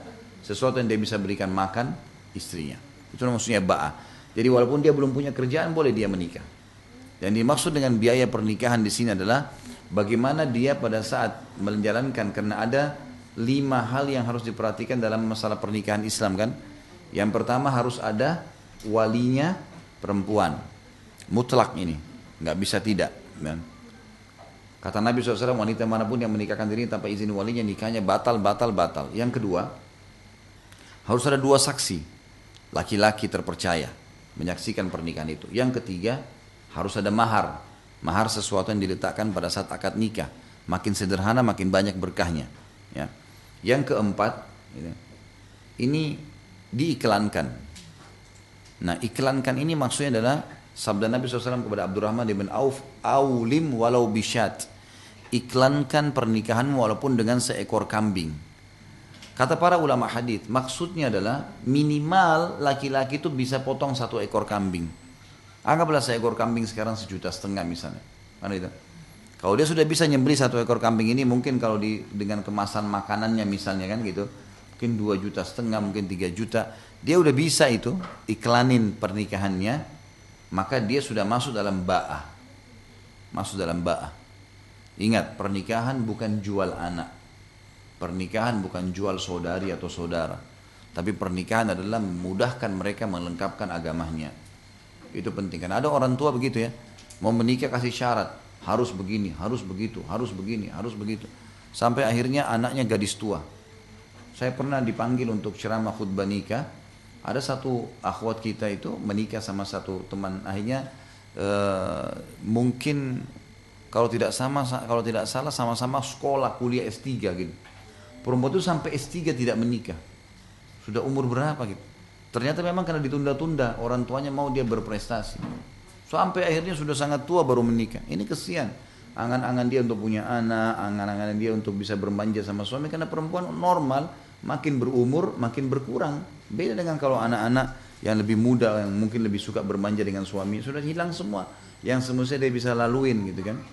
[SPEAKER 1] sesuatu yang dia bisa berikan makan istrinya. Itu maksudnya ba'ah. Jadi walaupun dia belum punya kerjaan, boleh dia menikah. Dan dimaksud dengan biaya pernikahan di sini adalah bagaimana dia pada saat menjalankan, karena ada 5 hal yang harus diperhatikan dalam masalah pernikahan Islam kan. Yang pertama harus ada walinya perempuan, mutlak ini, nggak bisa tidak. Dan kata Nabi SAW, wanita manapun yang menikahkan diri tanpa izin walinya, nikahnya batal. Yang kedua, harus ada 2 saksi, laki-laki terpercaya, menyaksikan pernikahan itu. Yang ketiga, harus ada mahar. Mahar sesuatu yang diletakkan pada saat akad nikah. Makin sederhana, makin banyak berkahnya. Ya. Yang keempat, ini diiklankan. Nah, iklankan ini maksudnya adalah sabda Nabi SAW kepada Abdurrahman bin Auf, "Aulim walau bisyat." Iklankan pernikahanmu walaupun dengan seekor kambing. Kata para ulama hadis, maksudnya adalah minimal laki-laki itu bisa potong 1 ekor kambing. Anggaplah seekor kambing sekarang 1,5 juta misalnya. Kan itu. Kalau dia sudah bisa nyembelih 1 ekor kambing ini, mungkin kalau dengan kemasan makanannya misalnya kan gitu, mungkin 2,5 juta, mungkin 3 juta. Dia udah bisa itu iklanin pernikahannya, maka dia sudah masuk dalam ba'ah. Masuk dalam ba'ah. Ingat, pernikahan bukan jual anak. Pernikahan bukan jual saudari atau saudara. Tapi pernikahan adalah memudahkan mereka melengkapkan agamanya. Itu penting. Karena ada orang tua begitu ya. Mau menikah kasih syarat. Harus begini, harus begitu, harus begini, harus begitu. Sampai akhirnya anaknya gadis tua. Saya pernah dipanggil untuk ceramah khutbah nikah. Ada satu akhwat kita itu menikah sama satu teman. Akhirnya mungkin kalau tidak salah sama-sama sekolah kuliah S3 gitu. Perempuan itu sampai S3 tidak menikah. Sudah umur berapa gitu. Ternyata memang karena ditunda-tunda, orang tuanya mau dia berprestasi. Sampai akhirnya sudah sangat tua baru menikah. Ini kesian. Angan-angan dia untuk punya anak, angan-angan dia untuk bisa bermanja sama suami. Karena perempuan normal, makin berumur, makin berkurang. Beda dengan kalau anak-anak yang lebih muda, yang mungkin lebih suka bermanja dengan suami, sudah hilang semua. Yang semestinya dia bisa laluin gitu kan.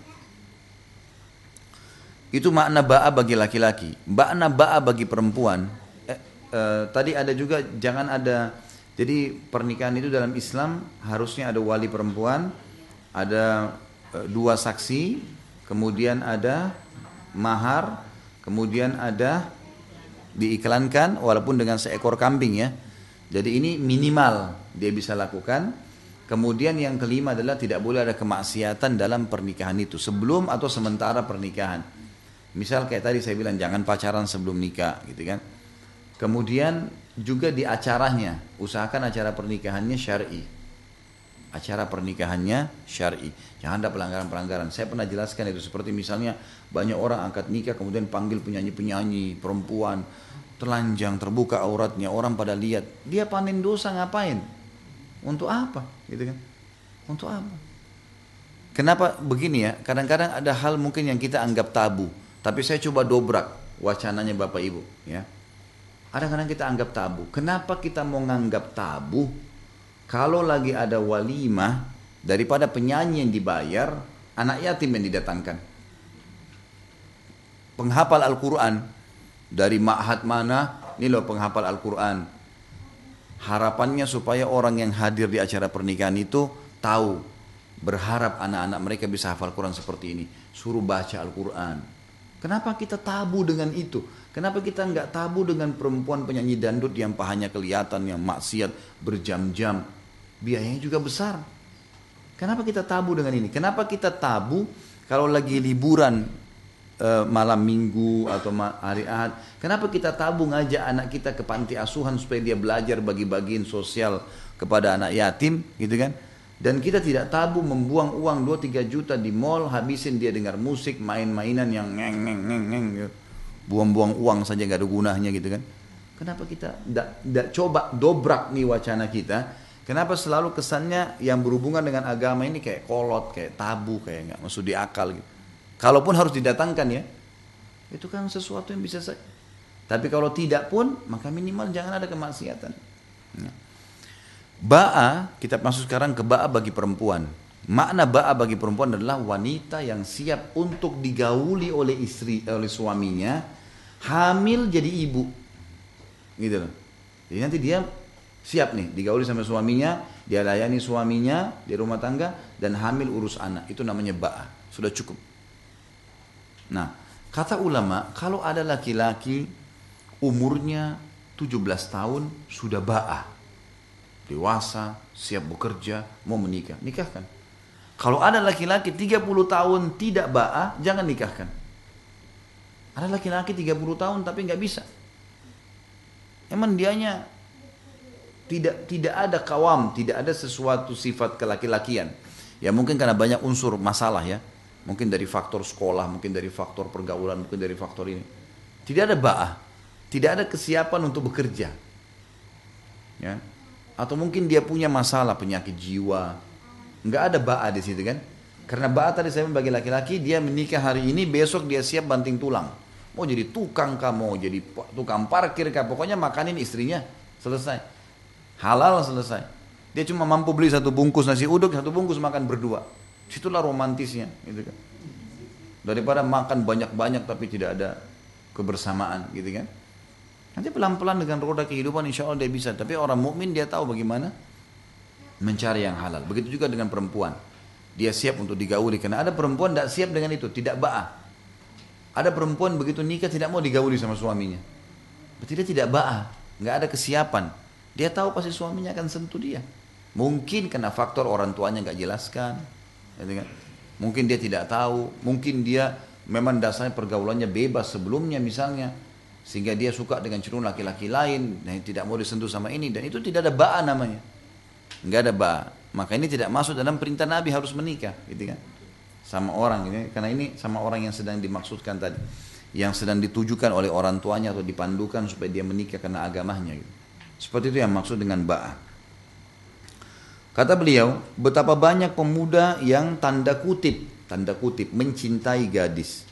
[SPEAKER 1] Itu makna ba'a bagi laki-laki. Makna ba'a bagi perempuan. Tadi ada juga jangan ada. Jadi pernikahan itu dalam Islam harusnya ada wali perempuan, ada 2 saksi, kemudian ada mahar, kemudian ada diiklankan walaupun dengan seekor kambing ya. Jadi ini minimal dia bisa lakukan. Kemudian yang kelima adalah tidak boleh ada kemaksiatan dalam pernikahan itu sebelum atau sementara pernikahan. Misal kayak tadi saya bilang jangan pacaran sebelum nikah gitu kan. Kemudian juga di acaranya, usahakan acara pernikahannya syar'i. Acara pernikahannya syar'i. Jangan ada pelanggaran-pelanggaran. Saya pernah jelaskan itu, seperti misalnya banyak orang angkat nikah kemudian panggil penyanyi-penyanyi perempuan, telanjang, terbuka auratnya, orang pada lihat. Dia panen dosa ngapain? Untuk apa? Gitu kan? Untuk apa? Kenapa begini ya? Kadang-kadang ada hal mungkin yang kita anggap tabu, tapi saya coba dobrak wacananya Bapak Ibu ya. Kadang-kadang kita anggap tabu. Kenapa kita mau nganggap tabu? Kalau lagi ada walimah, daripada penyanyi yang dibayar, anak yatim yang didatangkan. Penghafal Al-Quran, dari ma'had mana, ini loh penghafal Al-Quran. Harapannya supaya orang yang hadir di acara pernikahan itu tahu, berharap anak-anak mereka bisa hafal Quran seperti ini. Suruh baca Al-Quran. Kenapa kita tabu dengan itu? Kenapa kita nggak tabu dengan perempuan penyanyi dangdut yang pahanya kelihatan, yang maksiat berjam-jam, biayanya juga besar. Kenapa kita tabu dengan ini? Kenapa kita tabu kalau lagi liburan malam minggu atau hari Ahad? Kenapa kita tabu ngajak anak kita ke panti asuhan supaya dia belajar bagi-bagiin sosial kepada anak yatim, gitu kan? Dan kita tidak tabu membuang uang 2-3 juta di mall, habisin dia dengar musik, main-mainan yang ngeng gitu. Buang-buang uang saja gak ada gunanya gitu kan. Kenapa kita tidak coba dobrak nih wacana kita? Kenapa selalu kesannya yang berhubungan dengan agama ini kayak kolot, kayak tabu, kayak gak masuk di akal gitu. Kalaupun harus didatangkan ya, itu kan sesuatu yang bisa saja. Tapi kalau tidak pun, maka minimal jangan ada kemaksiatan. Ba'a, kita masuk sekarang ke ba'a bagi perempuan. Makna ba'a bagi perempuan adalah wanita yang siap untuk digauli oleh suaminya, hamil jadi ibu. gitu loh. Jadi nanti dia siap nih digauli sama suaminya, dia layani suaminya di rumah tangga dan hamil urus anak, itu namanya ba'ah, sudah cukup. Nah, kata ulama, kalau ada laki-laki umurnya 17 tahun sudah ba'ah, dewasa, siap bekerja, mau menikah, nikahkan. Kalau ada laki-laki 30 tahun tidak ba'ah, jangan nikahkan. Ada laki-laki 30 tahun tapi nggak bisa. Emang dianya tidak ada kawam, tidak ada sesuatu sifat kelaki-lakian. Ya mungkin karena banyak unsur masalah ya. Mungkin dari faktor sekolah, mungkin dari faktor pergaulan, mungkin dari faktor ini. Tidak ada ba'ah, tidak ada kesiapan untuk bekerja. Ya. Atau mungkin dia punya masalah penyakit jiwa. Nggak ada ba'ah di situ kan? Karena ba'ah tadi saya bagi laki-laki, dia menikah hari ini, besok dia siap banting tulang. Mau jadi tukang kah, mau jadi tukang parkir kah, pokoknya makanin istrinya, selesai. Halal, selesai. Dia cuma mampu beli 1 bungkus nasi uduk, 1 bungkus makan berdua. Situlah romantisnya, gitu kan. Daripada makan banyak-banyak tapi tidak ada kebersamaan, gitu kan. Nanti pelan-pelan dengan roda kehidupan insya Allah dia bisa. Tapi orang mukmin dia tahu bagaimana mencari yang halal. Begitu juga dengan perempuan. Dia siap untuk digauli. Karena ada perempuan tidak siap dengan itu, tidak ba'ah. Ada perempuan begitu nikah tidak mau digauli sama suaminya. Berarti dia tidak ba'ah, nggak ada kesiapan. Dia tahu pasti suaminya akan sentuh dia. Mungkin karena faktor orang tuanya nggak jelaskan. Mungkin dia tidak tahu. Mungkin dia memang dasarnya pergaulannya bebas sebelumnya misalnya. Sehingga dia suka dengan cenderung laki-laki lain. Dan tidak mau disentuh sama ini. Dan itu tidak ada ba'ah namanya. Nggak ada ba'ah. Maka ini tidak masuk dalam perintah Nabi harus menikah. Gitu kan. Sama orang ini, karena ini sama orang yang sedang dimaksudkan tadi, yang sedang ditujukan oleh orang tuanya atau dipandukan supaya dia menikah karena agamanya gitu. Seperti itu yang maksud dengan ba'ah. Kata beliau, betapa banyak pemuda yang tanda kutip mencintai gadis.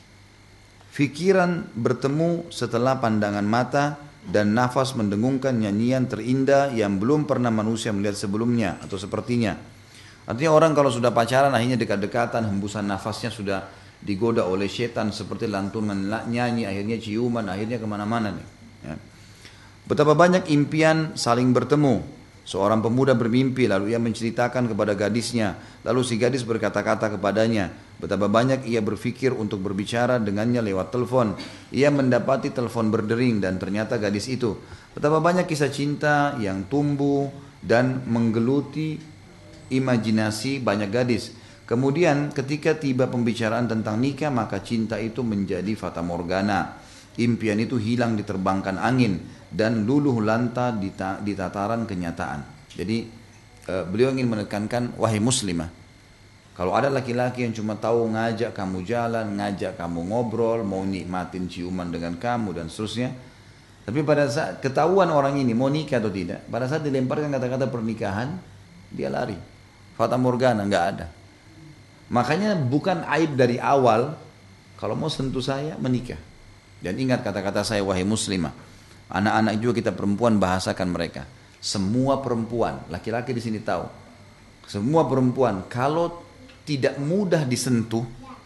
[SPEAKER 1] Fikiran bertemu setelah pandangan mata dan nafas mendengungkan nyanyian terindah yang belum pernah manusia melihat sebelumnya atau sepertinya. Artinya orang kalau sudah pacaran akhirnya dekat-dekatan, hembusan nafasnya sudah digoda oleh setan seperti lantunan nyanyi, akhirnya ciuman, akhirnya kemana-mana nih. Ya. Betapa banyak impian saling bertemu. Seorang pemuda bermimpi lalu ia menceritakan kepada gadisnya, lalu si gadis berkata-kata kepadanya. Betapa banyak ia berpikir untuk berbicara dengannya lewat telepon. Ia mendapati telepon berdering dan ternyata gadis itu. Betapa banyak kisah cinta yang tumbuh dan menggeluti imajinasi banyak gadis. Kemudian ketika tiba pembicaraan tentang nikah, maka cinta itu menjadi fata morgana. Impian itu hilang diterbangkan angin dan luluh lantah di tataran kenyataan. Jadi beliau ingin menekankan, wahai muslimah, kalau ada laki-laki yang cuma tahu ngajak kamu jalan, ngajak kamu ngobrol, mau nikmatin ciuman dengan kamu dan seterusnya, tapi pada saat ketahuan orang ini mau nikah atau tidak, pada saat dilemparkan kata-kata pernikahan, dia lari. Fata morgana, nggak ada. Makanya bukan aib dari awal, kalau mau sentuh saya, menikah. Dan ingat kata-kata saya, wahai muslimah. Anak-anak juga kita perempuan bahasakan mereka. Semua perempuan, laki-laki di sini tahu. Semua perempuan, kalau tidak mudah disentuh,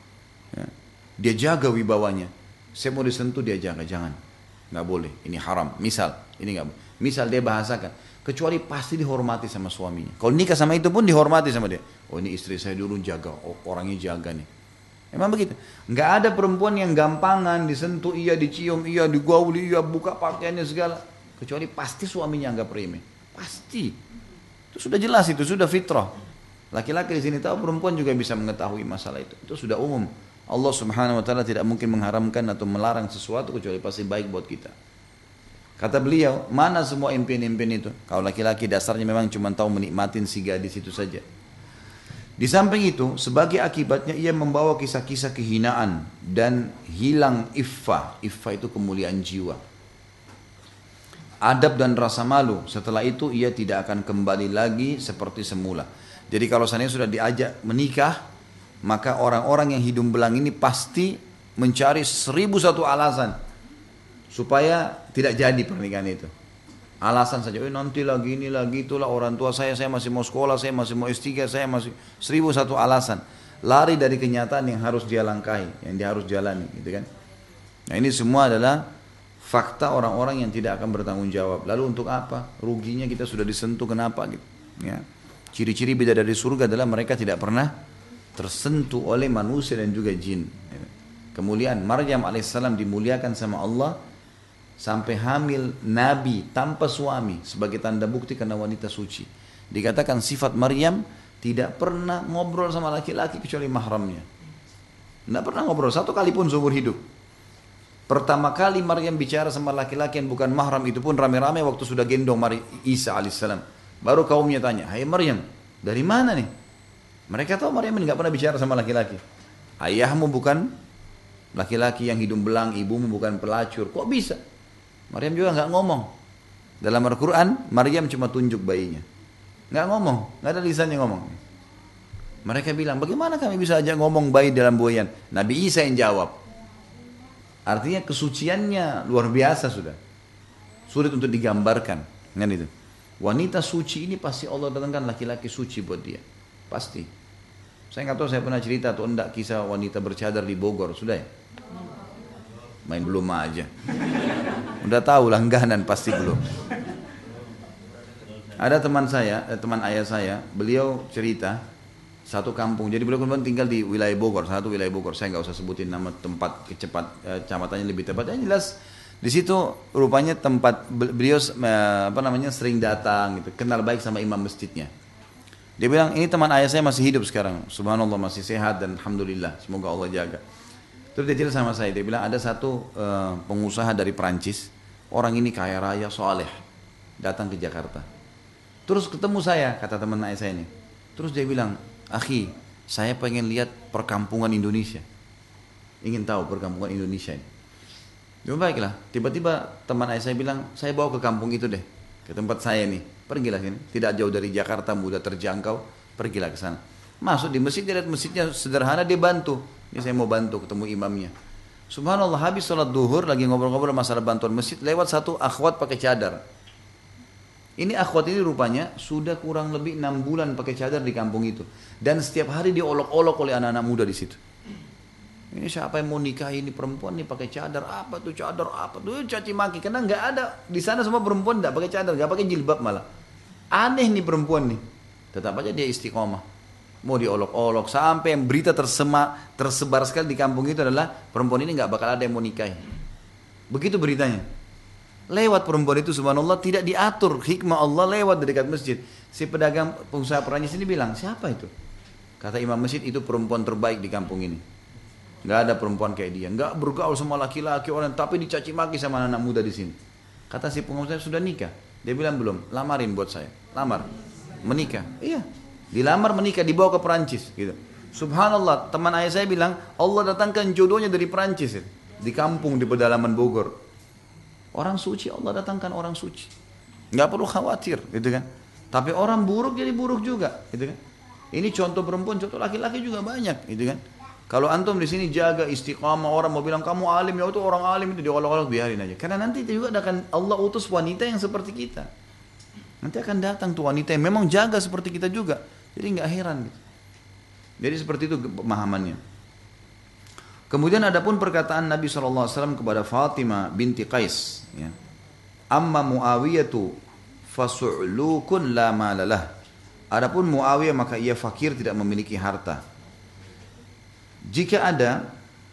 [SPEAKER 1] ya, dia jaga wibawanya. Saya mau disentuh, dia jaga, jangan. Nggak boleh, ini haram. Misal, ini nggak boleh. Misal dia bahasakan. Kecuali pasti dihormati sama suaminya. Kalau nikah sama itu pun dihormati sama dia. Oh ini istri saya dulu jaga, oh, orangnya jaga nih. Emang begitu. Nggak ada perempuan yang gampangan disentuh, iya dicium, iya digauli, iya buka pakaiannya segala. Kecuali pasti suaminya anggap remeh. Pasti. Itu sudah jelas, itu sudah fitrah. Laki-laki di sini tahu, perempuan juga bisa mengetahui masalah itu. Itu sudah umum. Allah Subhanahu wa taala tidak mungkin mengharamkan atau melarang sesuatu kecuali pasti baik buat kita. Kata beliau, mana semua impian-impian itu? Kalau laki-laki dasarnya memang cuma tahu menikmatin si gadis itu saja. Di samping itu, sebagai akibatnya ia membawa kisah-kisah kehinaan dan hilang iffah. Iffah itu kemuliaan jiwa. Adab dan rasa malu. Setelah itu ia tidak akan kembali lagi seperti semula. Jadi kalau seandainya sudah diajak menikah, maka orang-orang yang hidung belang ini pasti mencari 1001 alasan supaya tidak jadi pernikahan itu. Alasan saja, nanti lagi ini lagi itulah, orang tua saya masih mau sekolah, saya masih mau S3, saya masih 1001 alasan. Lari dari kenyataan yang harus dia langkahi, yang dia harus jalani, gitu kan. Nah ini semua adalah fakta orang-orang yang tidak akan bertanggung jawab. Lalu untuk apa? Ruginya kita sudah disentuh, kenapa gitu? Ya. Ciri-ciri bidadari surga adalah mereka tidak pernah tersentuh oleh manusia dan juga jin. Kemuliaan Maryam alaihissalam dimuliakan sama Allah sampai hamil Nabi tanpa suami sebagai tanda bukti karena wanita suci. Dikatakan sifat Maryam tidak pernah ngobrol sama laki-laki kecuali mahramnya. Tidak pernah ngobrol satu kali pun seumur hidup. Pertama kali Maryam bicara sama laki-laki yang bukan mahram itu pun rame-rame waktu sudah gendong Isa alaihissalam. Baru kaumnya tanya, hai Maryam, dari mana nih? Mereka tahu Maryam ini nggak pernah bicara sama laki-laki. Ayahmu bukan laki-laki yang hidung belang, ibumu bukan pelacur. Kok bisa? Maryam juga nggak ngomong. Dalam Al-Quran, Maryam cuma tunjuk bayinya. Nggak ngomong, nggak ada lisannya ngomong. Mereka bilang, bagaimana kami bisa ajak ngomong bayi dalam buayan? Nabi Isa yang jawab. Artinya kesuciannya luar biasa sudah. Sulit untuk digambarkan. Kan itu. Wanita suci ini pasti Allah datangkan laki-laki suci buat dia. Pasti. Saya nggak tahu saya pernah cerita atau enggak kisah wanita bercadar di Bogor. Sudah ya? Main belum aja. Udah tahu langganan pasti belum. Ada teman saya, teman ayah saya, beliau cerita satu kampung. Jadi beliau kemudian tinggal di wilayah Bogor, satu wilayah Bogor. Saya nggak usah sebutin nama tempat kecamatannya lebih tepat. Yang jelas di situ rupanya tempat beliau sering datang gitu, kenal baik sama imam masjidnya. Dia bilang ini teman ayah saya masih hidup sekarang, subhanallah masih sehat dan alhamdulillah, semoga Allah jaga. Terus dia cerita sama saya, dia bilang ada satu pengusaha dari Perancis, orang ini kaya raya, soleh, datang ke Jakarta. Terus ketemu saya, kata teman ayah saya ini. Terus dia bilang, akhi, saya pengen lihat perkampungan Indonesia. Ingin tahu perkampungan Indonesia ini. Ya baiklah, tiba-tiba teman ayah saya bilang, saya bawa ke kampung itu deh, ke tempat saya nih. Pergilah sini, tidak jauh dari Jakarta, mudah terjangkau, pergilah ke sana. Masuk di masjid, dia lihat masjidnya sederhana, dia bantu. Ini saya mau bantu ketemu imamnya. Subhanallah, habis sholat duhur, lagi ngobrol-ngobrol masalah bantuan masjid, lewat satu akhwat pakai cadar. Ini akhwat ini rupanya sudah kurang lebih 6 bulan pakai cadar di kampung itu. Dan setiap hari diolok-olok oleh anak-anak muda di situ. Ini siapa yang mau nikah ini perempuan nih pakai cadar? Apa tuh cadar? Apa tuh caci maki? Karena nggak ada di sana semua perempuan nggak pakai cadar, nggak pakai jilbab malah. Aneh nih perempuan nih. Tetap aja dia istiqomah. Mau diolok-olok sampai yang berita tersebar sekali di kampung itu adalah perempuan ini nggak bakal ada yang mau nikahi. Begitu beritanya. Lewat perempuan itu subhanallah tidak diatur, hikmah Allah lewat di dekat masjid. Si pedagang pengusaha Perancis ini bilang, siapa itu? Kata imam masjid, itu perempuan terbaik di kampung ini. Gak ada perempuan kayak dia, gak bergaul sama laki-laki orang, tapi dicaci maki sama anak muda di sini. Kata si pengusaha, sudah nikah? Dia bilang belum, lamarin buat saya. Lamar, menikah. Iya, dilamar menikah, dibawa ke Perancis gitu. Subhanallah, teman ayah saya bilang, Allah datangkan jodohnya dari Perancis di kampung di pedalaman Bogor. Orang suci Allah datangkan orang suci, nggak perlu khawatir, gitu kan? Tapi orang buruk jadi buruk juga, gitu kan? Ini contoh perempuan, contoh laki-laki juga banyak, gitu kan? Kalau antum di sini jaga istiqamah, orang mau bilang kamu alim ya itu orang alim itu diolok-olok biarin aja. Karena nanti juga akan Allah utus wanita yang seperti kita. Nanti akan datang tuh wanita yang memang jaga seperti kita juga, jadi nggak heran. Gitu. Jadi seperti itu pemahamannya. Kemudian ada pun perkataan Nabi SAW kepada Fatimah binti Qais. Ya. Amma Muawiyatu fasu'lukun la malalah. Adapun Muawiyah maka ia fakir tidak memiliki harta. Jika ada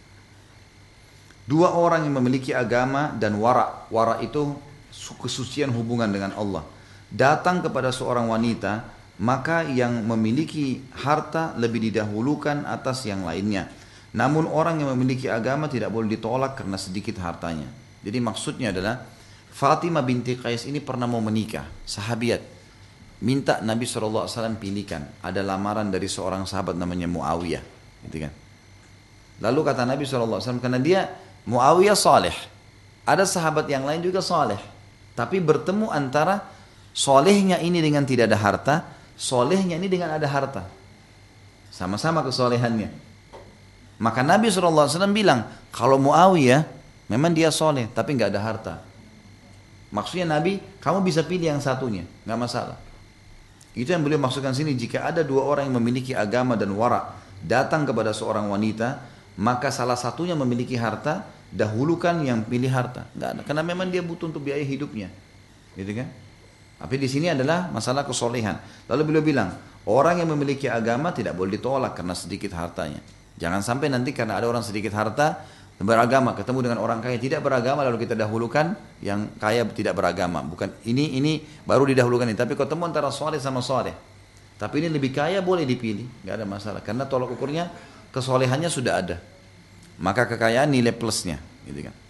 [SPEAKER 1] dua orang yang memiliki agama dan wara itu kesucian hubungan dengan Allah, datang kepada seorang wanita, maka yang memiliki harta lebih didahulukan atas yang lainnya. Namun orang yang memiliki agama tidak boleh ditolak karena sedikit hartanya. Jadi maksudnya adalah Fatimah binti Qais ini pernah mau menikah, sahabiat. Minta Nabi SAW pilihkan. Ada lamaran dari seorang sahabat namanya Muawiyah. Gitu kan. Lalu kata Nabi SAW, karena dia Muawiyah saleh. Ada sahabat yang lain juga saleh. Tapi bertemu antara solehnya ini dengan tidak ada harta, solehnya ini dengan ada harta. Sama-sama kesolehannya. Maka Nabi SAW bilang, kalau Muawiyah memang dia soleh, tapi nggak ada harta. Maksudnya Nabi, kamu bisa pilih yang satunya, nggak masalah. Itu yang beliau maksudkan sini, jika ada dua orang yang memiliki agama dan wara, datang kepada seorang wanita, maka salah satunya memiliki harta, dahulukan yang pilih harta. Nggak ada, karena memang dia butuh untuk biaya hidupnya, gitu kan? Tapi di sini adalah masalah kesolehan. Lalu beliau bilang, orang yang memiliki agama tidak boleh ditolak karena sedikit hartanya. Jangan sampai nanti karena ada orang sedikit harta beragama ketemu dengan orang kaya tidak beragama lalu kita dahulukan yang kaya tidak beragama. Bukan ini baru didahulukan ini. Tapi ketemu antara soleh sama soleh. Tapi ini lebih kaya boleh dipilih, nggak ada masalah. Karena tolak ukurnya kesolehannya sudah ada. Maka kekayaan nilai plusnya, gitu kan.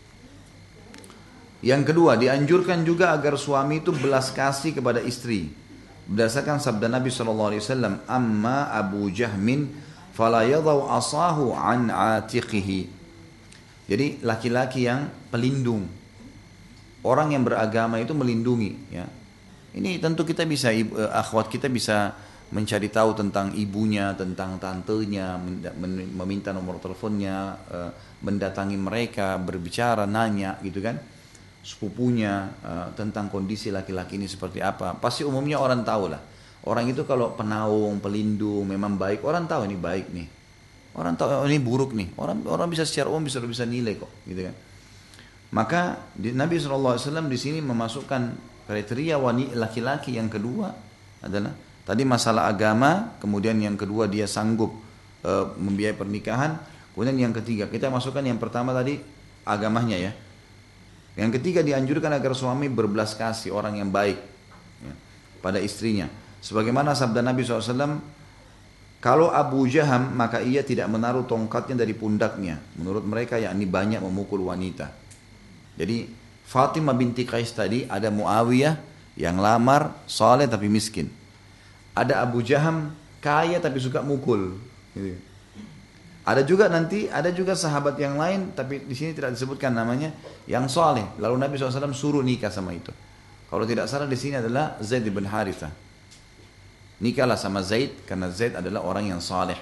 [SPEAKER 1] Yang kedua, dianjurkan juga agar suami itu belas kasih kepada istri. Berdasarkan sabda Nabi SAW, amma Abu Jahmin fala yadau asahu an atiqihi. Jadi laki-laki yang pelindung, orang yang beragama itu melindungi. Ya. Ini tentu kita bisa, akhwat kita bisa mencari tahu tentang ibunya, tentang tantenya, meminta nomor teleponnya, mendatangi mereka, berbicara, nanya, gitu kan, sepupunya tentang kondisi laki-laki ini seperti apa. Pasti umumnya orang tahu lah. Orang itu kalau penaung, pelindung, memang baik, orang tahu ini baik nih. Orang tahu oh, ini buruk nih. Orang bisa secara umum bisa nilai kok, gitu kan. Maka Nabi SAW di sini memasukkan kriteria wanita laki-laki yang kedua adalah tadi masalah agama, kemudian yang kedua dia sanggup membiayai pernikahan, kemudian yang ketiga kita masukkan yang pertama tadi agamanya ya. Yang ketiga dianjurkan agar suami berbelas kasih orang yang baik ya, pada istrinya. Sebagaimana sabda Nabi SAW, kalau Abu Jaham maka ia tidak menaruh tongkatnya dari pundaknya. Menurut mereka yakni banyak memukul wanita. Jadi Fatimah binti Qais tadi ada Muawiyah yang lamar, saleh tapi miskin. Ada Abu Jaham kaya tapi suka mukul. Gitu. Ada juga sahabat yang lain tapi di sini tidak disebutkan namanya yang saleh. Lalu Nabi SAW suruh nikah sama itu. Kalau tidak salah di sini adalah Zaid bin Harithah. Nikahlah sama Zaid karena Zaid adalah orang yang saleh.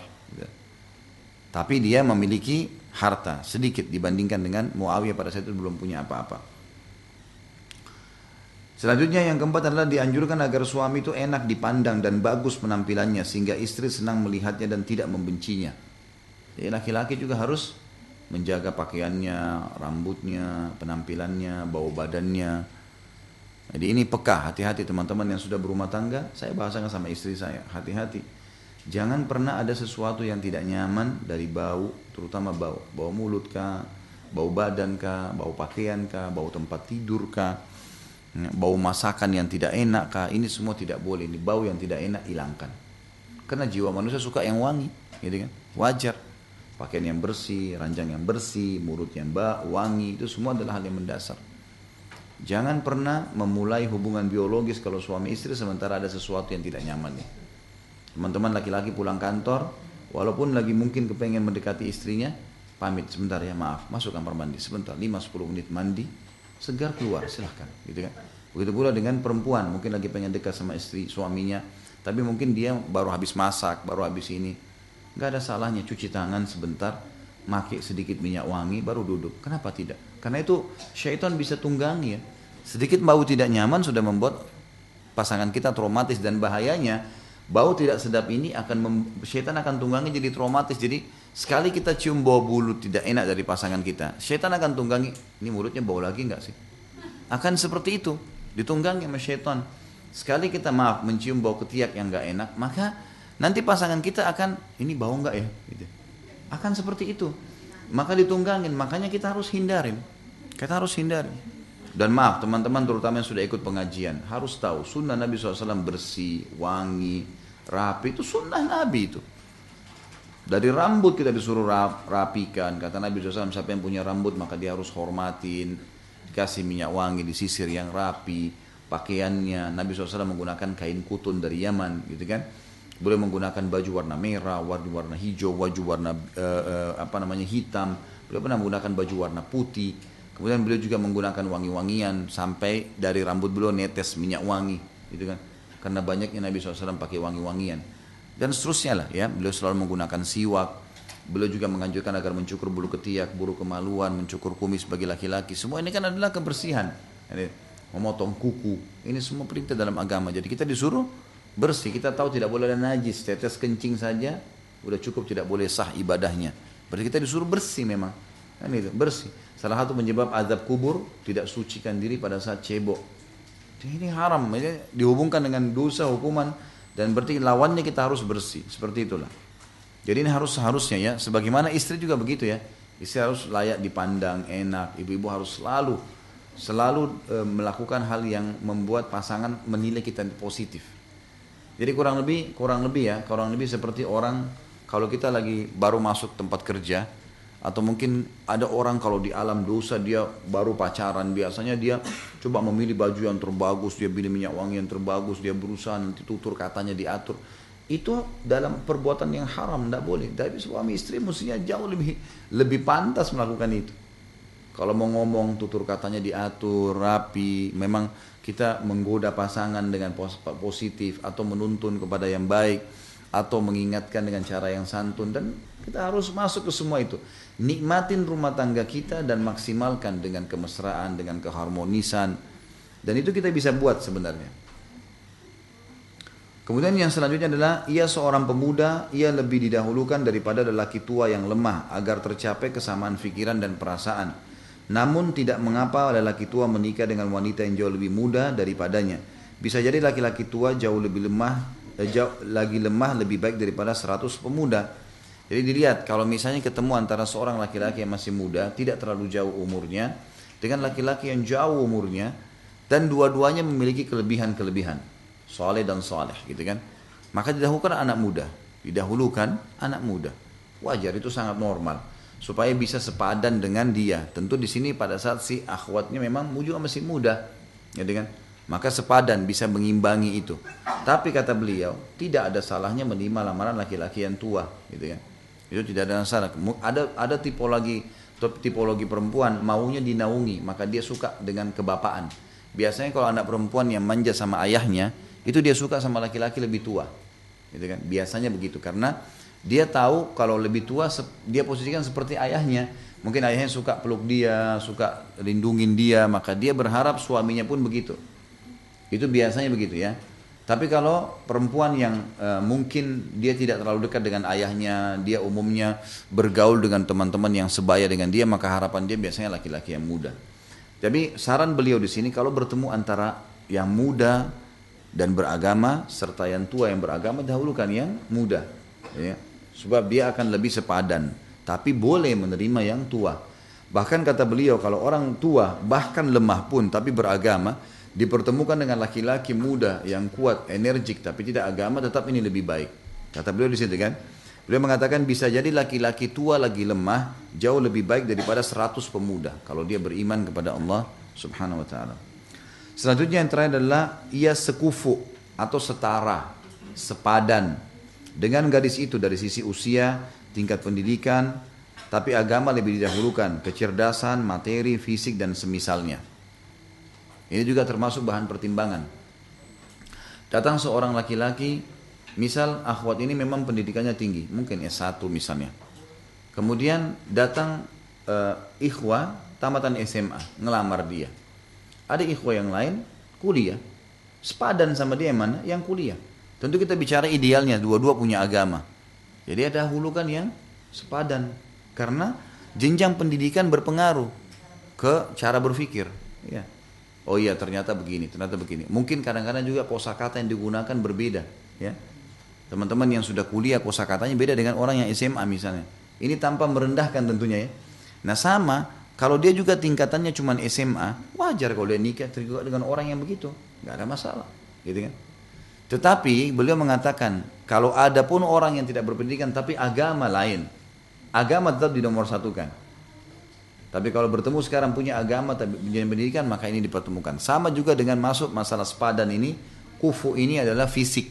[SPEAKER 1] Tapi dia memiliki harta sedikit dibandingkan dengan Muawiyah pada saat itu belum punya apa-apa. Selanjutnya yang keempat adalah dianjurkan agar suami itu enak dipandang dan bagus penampilannya sehingga istri senang melihatnya dan tidak membencinya. Jadi laki-laki juga harus menjaga pakaiannya, rambutnya, penampilannya, bau badannya. Jadi ini peka, hati-hati teman-teman yang sudah berumah tangga, saya bahasakan sama istri saya, hati-hati. Jangan pernah ada sesuatu yang tidak nyaman dari bau, terutama bau mulut kah, bau badan kah, bau pakaian kah, bau tempat tidur kah, bau masakan yang tidak enak kah, ini semua tidak boleh, ini bau yang tidak enak hilangkan. Karena jiwa manusia suka yang wangi, gitu kan? Wajar. Pakaian yang bersih, ranjang yang bersih, mulut yang wangi, itu semua adalah hal yang mendasar. Jangan pernah memulai hubungan biologis kalau suami istri sementara ada sesuatu yang tidak nyaman nih. Teman-teman laki-laki pulang kantor, walaupun lagi mungkin kepengen mendekati istrinya, pamit sebentar ya maaf, masuk kamar mandi sebentar, 5-10 menit mandi, segar keluar silahkan, gitu kan. Begitu pula dengan perempuan, mungkin lagi pengen dekat sama istri suaminya, tapi mungkin dia baru habis masak, baru habis ini, nggak ada salahnya cuci tangan sebentar, pakai sedikit minyak wangi, baru duduk. Kenapa tidak? Karena itu syaitan bisa tunggangi ya. Sedikit bau tidak nyaman sudah membuat pasangan kita traumatis dan bahayanya bau tidak sedap ini syaitan akan tunggangi jadi traumatis. Jadi sekali kita cium bau bulu tidak enak dari pasangan kita, syaitan akan tunggangi, ini mulutnya bau lagi enggak sih? Akan seperti itu, ditunggangi sama syaitan. Sekali kita mencium bau ketiak yang enggak enak, maka nanti pasangan kita akan, ini bau enggak ya? Gitu. Akan seperti itu. Maka ditunggangin, makanya kita harus hindarin. Kita harus hindarin. Dan maaf teman-teman terutama yang sudah ikut pengajian, harus tahu sunnah Nabi SAW bersih, wangi, rapi, itu sunnah Nabi itu. Dari rambut kita disuruh rapikan, kata Nabi SAW, siapa yang punya rambut maka dia harus hormatin, dikasih minyak wangi, disisir yang rapi, pakaiannya, Nabi SAW menggunakan kain kutun dari Yaman, gitu kan. Boleh menggunakan baju warna merah, warna hijau, baju warna hitam. Beliau pernah menggunakan baju warna putih. Kemudian beliau juga menggunakan wangi-wangian sampai dari rambut beliau netes minyak wangi, gitu kan. Karena banyaknya Nabi SAW pakai wangi-wangian. Dan seterusnya lah ya. Beliau selalu menggunakan siwak. Beliau juga menganjurkan agar mencukur bulu ketiak, bulu kemaluan, mencukur kumis bagi laki-laki. Semua ini kan adalah kebersihan. Jadi, memotong kuku. Ini semua perintah dalam agama. Jadi kita disuruh bersih, kita tahu tidak boleh ada najis, tetes kencing saja udah cukup, tidak boleh sah ibadahnya. Berarti kita disuruh bersih memang. Kan itu, bersih. Salah satu penyebab azab kubur, tidak sucikan diri pada saat cebok. Ini haram, ini dihubungkan dengan dosa, hukuman, dan berarti lawannya kita harus bersih, seperti itulah. Jadi ini harusnya ya, sebagaimana istri juga begitu ya. Istri harus layak dipandang, enak. Ibu-ibu harus selalu melakukan hal yang membuat pasangan menilai kita positif. Jadi kurang lebih seperti orang kalau kita lagi baru masuk tempat kerja, atau mungkin ada orang kalau di alam dosa dia baru pacaran, biasanya dia coba memilih baju yang terbagus, dia pilih minyak wangi yang terbagus, dia berusaha nanti tutur katanya diatur. Itu dalam perbuatan yang haram, tidak boleh. Tapi suami istri mestinya jauh lebih pantas melakukan itu. Kalau mau ngomong tutur katanya diatur, rapi, memang kita menggoda pasangan dengan positif atau menuntun kepada yang baik atau mengingatkan dengan cara yang santun, dan kita harus masuk ke semua itu. Nikmatin rumah tangga kita dan maksimalkan dengan kemesraan, dengan keharmonisan. Dan itu kita bisa buat sebenarnya. Kemudian yang selanjutnya adalah ia seorang pemuda, ia lebih didahulukan daripada lelaki tua yang lemah agar tercapai kesamaan pikiran dan perasaan. Namun tidak mengapa lelaki tua menikah dengan wanita yang jauh lebih muda daripadanya. Bisa jadi laki-laki tua jauh lagi lemah lebih baik daripada 100 pemuda. Jadi dilihat kalau misalnya ketemu antara seorang laki-laki yang masih muda, tidak terlalu jauh umurnya, dengan laki-laki yang jauh umurnya, dan dua-duanya memiliki kelebihan-kelebihan, soleh dan soleh, gitu kan? Maka didahulukan anak muda. Wajar, itu sangat normal, supaya bisa sepadan dengan dia. Tentu di sini pada saat si akhwatnya memang juga masih muda, gitu kan? Maka sepadan, bisa mengimbangi itu. Tapi kata beliau, tidak ada salahnya menerima lamaran laki-laki yang tua, gitu kan? Itu tidak ada masalah. Ada tipologi perempuan maunya dinaungi, maka dia suka dengan kebapaan. Biasanya kalau anak perempuan yang manja sama ayahnya, itu dia suka sama laki-laki lebih tua, gitu kan? Biasanya begitu, karena dia tahu kalau lebih tua dia posisikan seperti ayahnya. Mungkin ayahnya suka peluk dia, suka lindungin dia, maka dia berharap suaminya pun begitu. Itu biasanya begitu ya. Tapi kalau perempuan yang mungkin dia tidak terlalu dekat dengan ayahnya, dia umumnya bergaul dengan teman-teman yang sebaya dengan dia, maka harapan dia biasanya laki-laki yang muda. Jadi saran beliau di sini, kalau bertemu antara yang muda dan beragama serta yang tua yang beragama, dahulukan yang muda, ya. Sebab dia akan lebih sepadan. Tapi boleh menerima yang tua. Bahkan kata beliau, kalau orang tua bahkan lemah pun tapi beragama, dipertemukan dengan laki-laki muda yang kuat, energik tapi tidak agama, tetap ini lebih baik. Kata beliau di situ kan. Beliau mengatakan bisa jadi laki-laki tua lagi lemah jauh lebih baik daripada 100 pemuda kalau dia beriman kepada Allah Subhanahu wa taala. Selanjutnya yang terakhir adalah ia sekufu atau setara, sepadan dengan gadis itu dari sisi usia, tingkat pendidikan, tapi agama lebih didahulukan, kecerdasan, materi, fisik dan semisalnya. Ini juga termasuk bahan pertimbangan. Datang seorang laki-laki, misal akhwat ini memang pendidikannya tinggi, mungkin S1 misalnya. Kemudian datang ikhwah tamatan SMA, ngelamar dia. Ada ikhwah yang lain kuliah, sepadan sama dia yang mana? Yang kuliah. Tentu kita bicara idealnya, dua-dua punya agama. Jadi ada dahulukan yang sepadan, karena jenjang pendidikan berpengaruh ke cara berpikir. Ya. Oh iya, ternyata begini. Mungkin kadang-kadang juga kosakata yang digunakan berbeda, ya. Teman-teman yang sudah kuliah kosakatanya beda dengan orang yang SMA misalnya. Ini tanpa merendahkan tentunya ya. Nah sama, kalau dia juga tingkatannya cuma SMA, wajar kalau dia nikah juga dengan orang yang begitu, nggak ada masalah, gitu kan. Tetapi beliau mengatakan, kalau ada pun orang yang tidak berpendidikan tapi agama lain, agama tetap dinomorsatukan. Tapi kalau bertemu sekarang punya agama tapi punya pendidikan, maka ini dipertemukan. Sama juga dengan masuk masalah sepadan ini, kufu ini adalah fisik.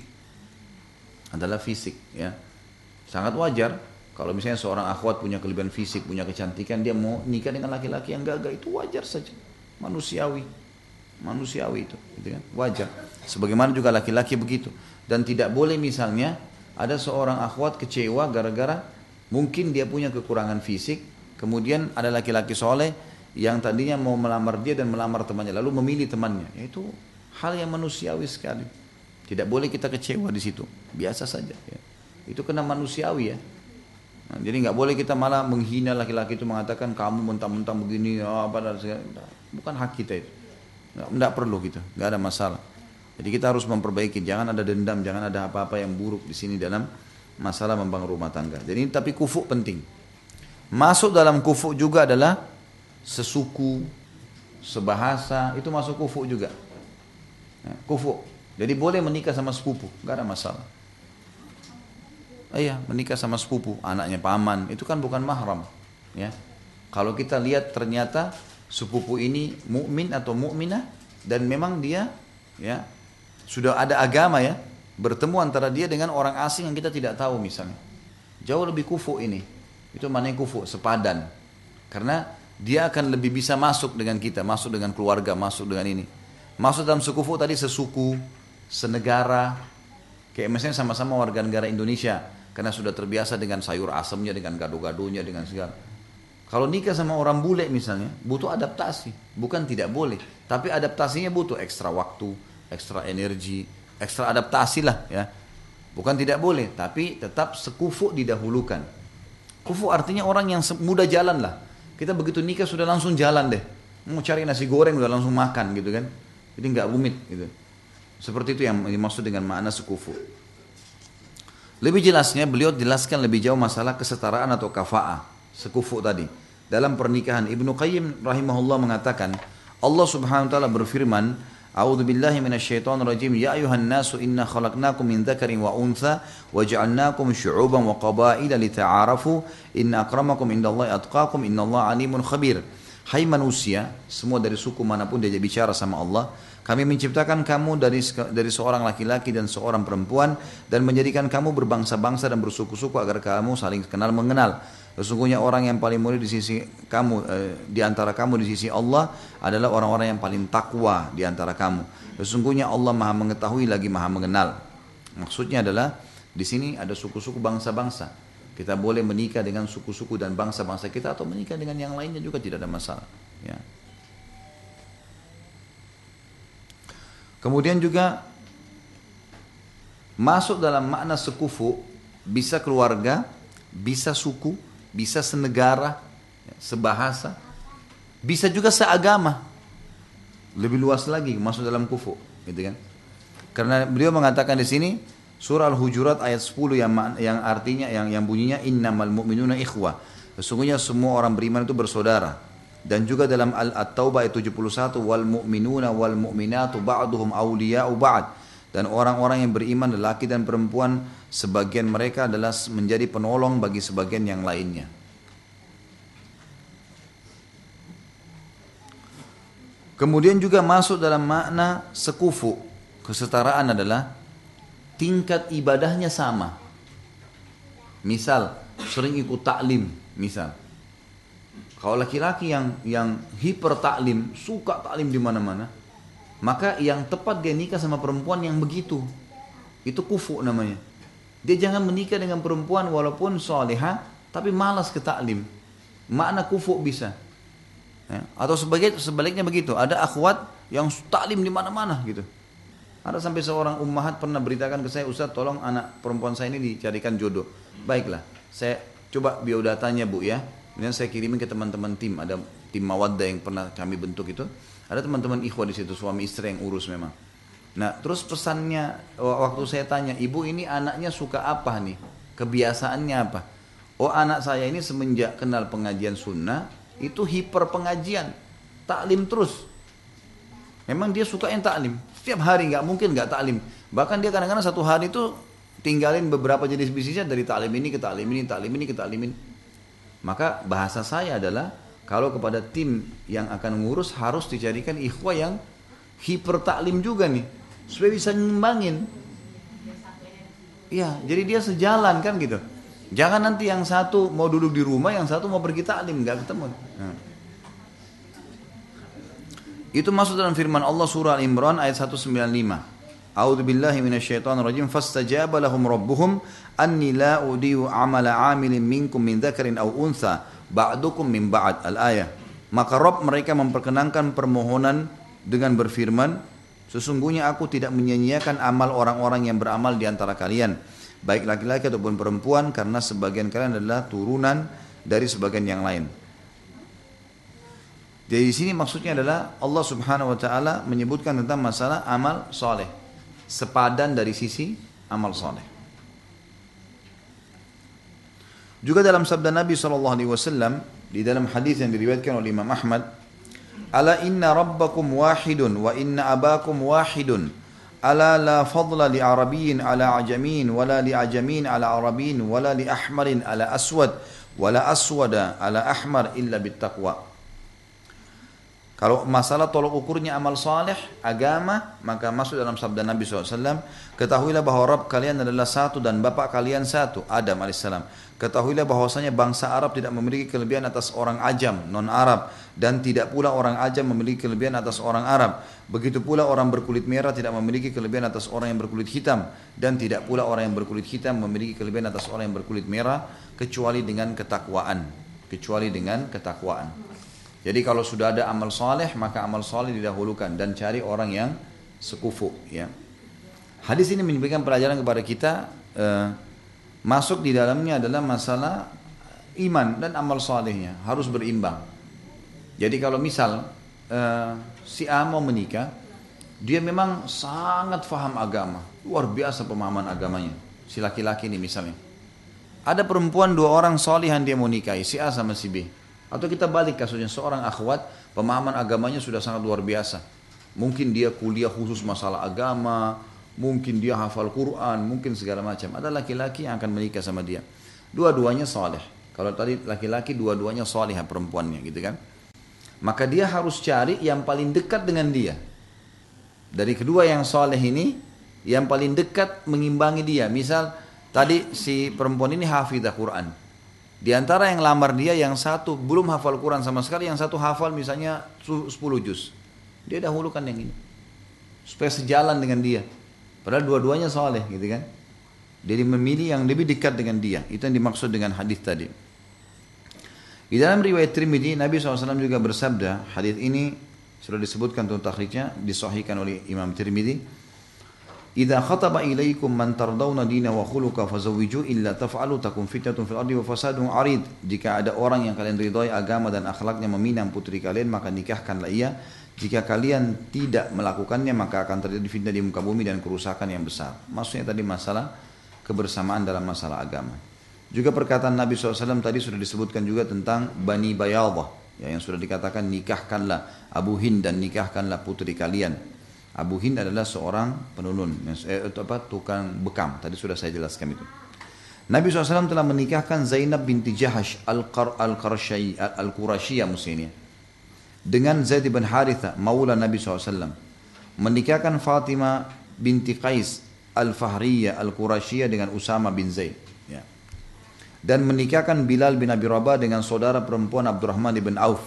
[SPEAKER 1] Ya. Sangat wajar kalau misalnya seorang akhwat punya kelebihan fisik, punya kecantikan, dia mau nikah dengan laki-laki yang gagah, itu wajar saja. Manusiawi itu, gitu kan? Wajar. Sebagaimana juga laki-laki begitu. Dan tidak boleh misalnya ada seorang akhwat kecewa gara-gara mungkin dia punya kekurangan fisik, kemudian ada laki-laki soleh yang tadinya mau melamar dia dan melamar temannya, lalu memilih temannya. Itu hal yang manusiawi sekali. Tidak boleh kita kecewa di situ. Biasa saja. Ya. Itu kena manusiawi ya. Nah, jadi nggak boleh kita malah menghina laki-laki itu, mengatakan kamu mentang-mentang begini, apa dan segala. Bukan hak kita itu. Nggak perlu gitu, nggak ada masalah. Jadi kita harus memperbaiki, jangan ada dendam, jangan ada apa-apa yang buruk di sini dalam masalah membangun rumah tangga. Jadi tapi kufu penting. Masuk dalam kufu juga adalah sesuku, sebahasa, itu masuk kufu juga. Nah, kufu. Jadi boleh menikah sama sepupu, nggak ada masalah. Iya, menikah sama sepupu, anaknya paman, itu kan bukan mahram, ya. Kalau kita lihat ternyata sepupu ini mukmin atau mukminah dan memang dia, ya, sudah ada agama, ya, bertemu antara dia dengan orang asing yang kita tidak tahu misalnya, jauh lebih kufu ini, itu maknanya kufu, sepadan, karena dia akan lebih bisa masuk dengan kita, masuk dengan keluarga, masuk dengan ini, masuk dalam sekufu tadi, sesuku, senegara, kayak misalnya sama-sama warga negara Indonesia, karena sudah terbiasa dengan sayur asamnya, dengan gado-gadonya, dengan segala. Kalau nikah sama orang bule misalnya, butuh adaptasi. Bukan tidak boleh, tapi adaptasinya butuh ekstra waktu, ekstra energi, ekstra adaptasi lah, ya. Bukan tidak boleh, tapi tetap sekufu didahulukan. Kufu artinya orang yang mudah jalan lah. Kita begitu nikah sudah langsung jalan deh. Mau cari nasi goreng udah langsung makan gitu kan. Jadi nggak rumit gitu. Seperti itu yang dimaksud dengan makna sekufu. Lebih jelasnya beliau jelaskan lebih jauh masalah kesetaraan atau kafa'ah. Sekufu tadi. Dalam pernikahan Ibnu Qayyim rahimahullah mengatakan, Allah Subhanahu wa taala berfirman, A'udzu billahi minasyaitonir rajim, ya ayuhan nasu inna khalaqnakum min dzakarin wa untha wa ja'alnakum syu'uban wa qabaila lita'arafu inna akramakum indallahi atqakum innallaha alimun khabir. Hai manusia, semua dari suku manapun dia bicara sama Allah, kami menciptakan kamu dari seorang laki-laki dan seorang perempuan dan menjadikan kamu berbangsa-bangsa dan bersuku-suku agar kamu saling kenal mengenal. Sesungguhnya orang yang paling mulia di sisi kamu, di antara kamu di sisi Allah adalah orang-orang yang paling takwa di antara kamu. Sesungguhnya Allah Maha mengetahui lagi Maha mengenal. Maksudnya adalah di sini ada suku-suku bangsa-bangsa. Kita boleh menikah dengan suku-suku dan bangsa-bangsa kita atau menikah dengan yang lainnya juga tidak ada masalah. Ya. Kemudian juga masuk dalam makna sekufu bisa keluarga, bisa suku, bisa senegara, sebahasa, bisa juga seagama. Lebih luas lagi masuk dalam kufu, gitu kan? Karena beliau mengatakan di sini surah Al-Hujurat ayat 10 yang artinya yang bunyinya innamal mu'minuna ikhwah. Sesungguhnya semua orang beriman itu bersaudara. Dan juga dalam At-Taubah ayat 71 wal mu'minuna wal mu'minatu ba'duhum awliya'u ba'd. Dan orang-orang yang beriman lelaki dan perempuan sebagian mereka adalah menjadi penolong bagi sebagian yang lainnya. Kemudian juga masuk dalam makna sekufu. Kesetaraan adalah tingkat ibadahnya sama. Misal sering ikut taklim, misal. Kalau laki-laki yang hiper taklim, suka taklim di mana-mana, maka yang tepat dia nikah sama perempuan yang begitu. Itu kufu namanya. Dia jangan menikah dengan perempuan walaupun solehah, tapi malas ke taklim. Makna kufu bisa. Ya. Atau sebaliknya begitu. Ada akhwat yang taklim di mana-mana gitu. Ada sampai seorang ummahat pernah beritakan ke saya, Ustaz tolong anak perempuan saya ini dicarikan jodoh. Baiklah, saya coba biodatanya bu ya. Kemudian saya kirimin ke teman-teman tim, ada tim Mawaddah yang pernah kami bentuk itu. Ada teman-teman ikhwah di situ, suami istri yang urus memang. Nah, terus pesannya waktu saya tanya, ibu ini anaknya suka apa nih? Kebiasaannya apa? Oh, anak saya ini semenjak kenal pengajian sunnah, itu hiper pengajian, taklim terus. Memang dia suka yang taklim. Setiap hari nggak mungkin nggak taklim. Bahkan dia kadang-kadang satu hari itu tinggalin beberapa jenis bisnisnya dari taklim ini ke taklim ini, taklim ini ke taklim ini. Maka bahasa saya adalah kalau kepada tim yang akan ngurus harus dicarikan ikhwah yang hiper taklim juga nih, supaya bisa ngembangin. Iya, jadi dia sejalan kan gitu. Jangan nanti yang satu mau duduk di rumah, yang satu mau pergi taklim, nggak ketemu. Nah. Itu masuk dalam firman Allah surah Al-Imran ayat 195. A'udzu billahi minasyaitonir rajim fastajaba lahum rabbuhum anni la udiyu amala 'amilin minkum min dzakarin aw untha ba'dukum min ba'd al-ayah. Maka Rabb mereka memperkenankan permohonan dengan berfirman, sesungguhnya aku tidak menyia-nyiakan amal orang-orang yang beramal di antara kalian, baik laki-laki ataupun perempuan, karena sebagian kalian adalah turunan dari sebagian yang lain. Jadi di sini maksudnya adalah Allah Subhanahu wa taala menyebutkan tentang masalah amal soleh, sepadan dari sisi amal soleh. Juga dalam sabda Nabi SAW di dalam hadis yang diriwayatkan oleh Imam Ahmad, ala inna rabbakum wahidun wa inna abakum wahidun, ala la fadla li arabiyyin ala ajamin wala li ajamin ala arabiyyin wala li ahmarin ala aswad wala aswada ala ahmar illa bittaqwa. Kalau masalah tolok ukurnya amal saleh, agama, maka masuk dalam sabda Nabi SAW, ketahuilah bahwa Rabb kalian adalah satu dan Bapak kalian satu, Adam AS. Ketahuilah bahwasanya bangsa Arab tidak memiliki kelebihan atas orang Ajam, non-Arab, dan tidak pula orang Ajam memiliki kelebihan atas orang Arab. Begitu pula orang berkulit merah tidak memiliki kelebihan atas orang yang berkulit hitam, dan tidak pula orang yang berkulit hitam memiliki kelebihan atas orang yang berkulit merah, kecuali dengan ketakwaan. Kecuali dengan ketakwaan. Jadi kalau sudah ada amal saleh, maka amal saleh didahulukan dan cari orang yang sekufu. Ya. Hadis ini memberikan pelajaran kepada kita, masuk di dalamnya adalah masalah iman dan amal salehnya harus berimbang. Jadi kalau misal si A mau menikah, dia memang sangat faham agama, luar biasa pemahaman agamanya. Si laki-laki ini misalnya, ada perempuan dua orang salihan dia mau nikahi, si A sama si B. Atau kita balik kasusnya, seorang akhwat pemahaman agamanya sudah sangat luar biasa. Mungkin dia kuliah khusus masalah agama, mungkin dia hafal Quran, mungkin segala macam. Ada laki-laki yang akan menikah sama dia. Dua-duanya saleh. Kalau tadi laki-laki dua-duanya salihah perempuannya gitu kan. Maka dia harus cari yang paling dekat dengan dia. Dari kedua yang saleh ini, yang paling dekat mengimbangi dia. Misal tadi si perempuan ini hafidzah Quran. Di antara yang lamar dia, yang satu belum hafal Quran sama sekali, yang satu hafal misalnya 10 juz. Dia dahulukan yang ini. Supaya sejalan dengan dia. Padahal dua-duanya saleh gitu kan. Jadi memilih yang lebih dekat dengan dia. Itu yang dimaksud dengan hadis tadi. Di dalam riwayat Tirmidzi, Nabi SAW juga bersabda, hadis ini sudah disebutkan tentang takhrijnya, disahihkan oleh Imam Tirmidzi. Idza khataba ilaikum man tardawna dina wa khuluqa fazawwiju illa taf'alu takun fitnatun fil ardi wa fasadun arid. Jika ada orang yang kalian ridhai agama dan akhlaknya meminang putri kalian, maka nikahkanlah ia. Jika kalian tidak melakukannya, maka akan terjadi fitnah di muka bumi dan kerusakan yang besar. Maksudnya tadi masalah kebersamaan dalam masalah agama. Juga perkataan Nabi SAW tadi sudah disebutkan juga tentang Bani Bayadah, ya, yang sudah dikatakan nikahkanlah Abu Hind dan nikahkanlah putri kalian. Abu Hind adalah seorang penunun, tukang bekam. Tadi sudah saya jelaskan itu. Nabi SAW telah menikahkan Zainab binti Jahash Al-Qurasyiyah muslimnya dengan Zaid bin Haritha, maula Nabi SAW. Menikahkan Fatimah binti Qais Al-Fahriyah Al-Qurasyiyah dengan Usama bin Zaid. Ya. Dan menikahkan Bilal bin Abi Rabah dengan saudara perempuan Abdurrahman bin Auf.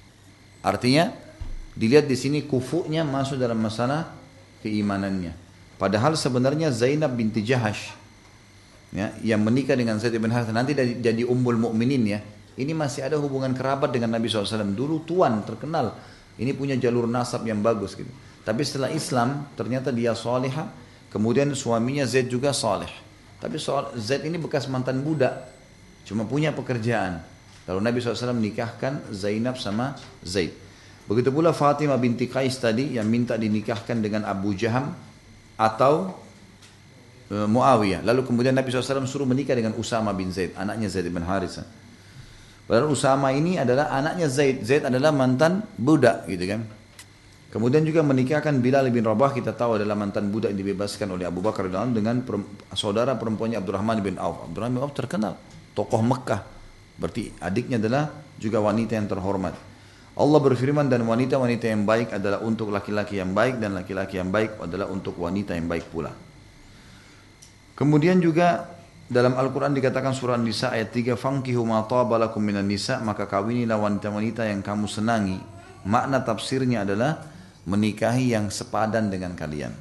[SPEAKER 1] Artinya, dilihat di sini kufunya masuk dalam masalah keimanannya. Padahal sebenarnya Zainab binti Jahash, ya, yang menikah dengan Zaid bin Haritha nanti jadi ummul mukminin, ya. Ini masih ada hubungan kerabat dengan Nabi SAW. Dulu tuan terkenal, ini punya jalur nasab yang bagus gitu. Tapi setelah Islam ternyata dia salihah. Kemudian suaminya Zaid juga saleh. Tapi Zaid ini bekas mantan budak, cuma punya pekerjaan. Lalu Nabi SAW nikahkan Zainab sama Zaid. Begitu pula Fatimah binti Qais tadi yang minta dinikahkan dengan Abu Jaham atau Muawiyah. Lalu kemudian Nabi SAW suruh menikah dengan Usama bin Zaid, anaknya Zaid bin Haritha. Padahal Usama ini adalah anaknya Zaid. Zaid adalah mantan budak gitu kan. Kemudian juga menikahkan Bilal bin Rabah, kita tahu adalah mantan budak yang dibebaskan oleh Abu Bakar dengan saudara perempuannya Abdurrahman bin Auf. Abdurrahman bin Auf terkenal, tokoh Mekah. Berarti adiknya adalah juga wanita yang terhormat. Allah berfirman, dan wanita-wanita yang baik adalah untuk laki-laki yang baik, dan laki-laki yang baik adalah untuk wanita yang baik pula. Kemudian juga dalam Al-Quran dikatakan surah An-Nisa ayat 3, Fankihu ma taba lakum minan nisa, maka kawinilah wanita-wanita yang kamu senangi. Makna tafsirnya adalah menikahi yang sepadan dengan kalian.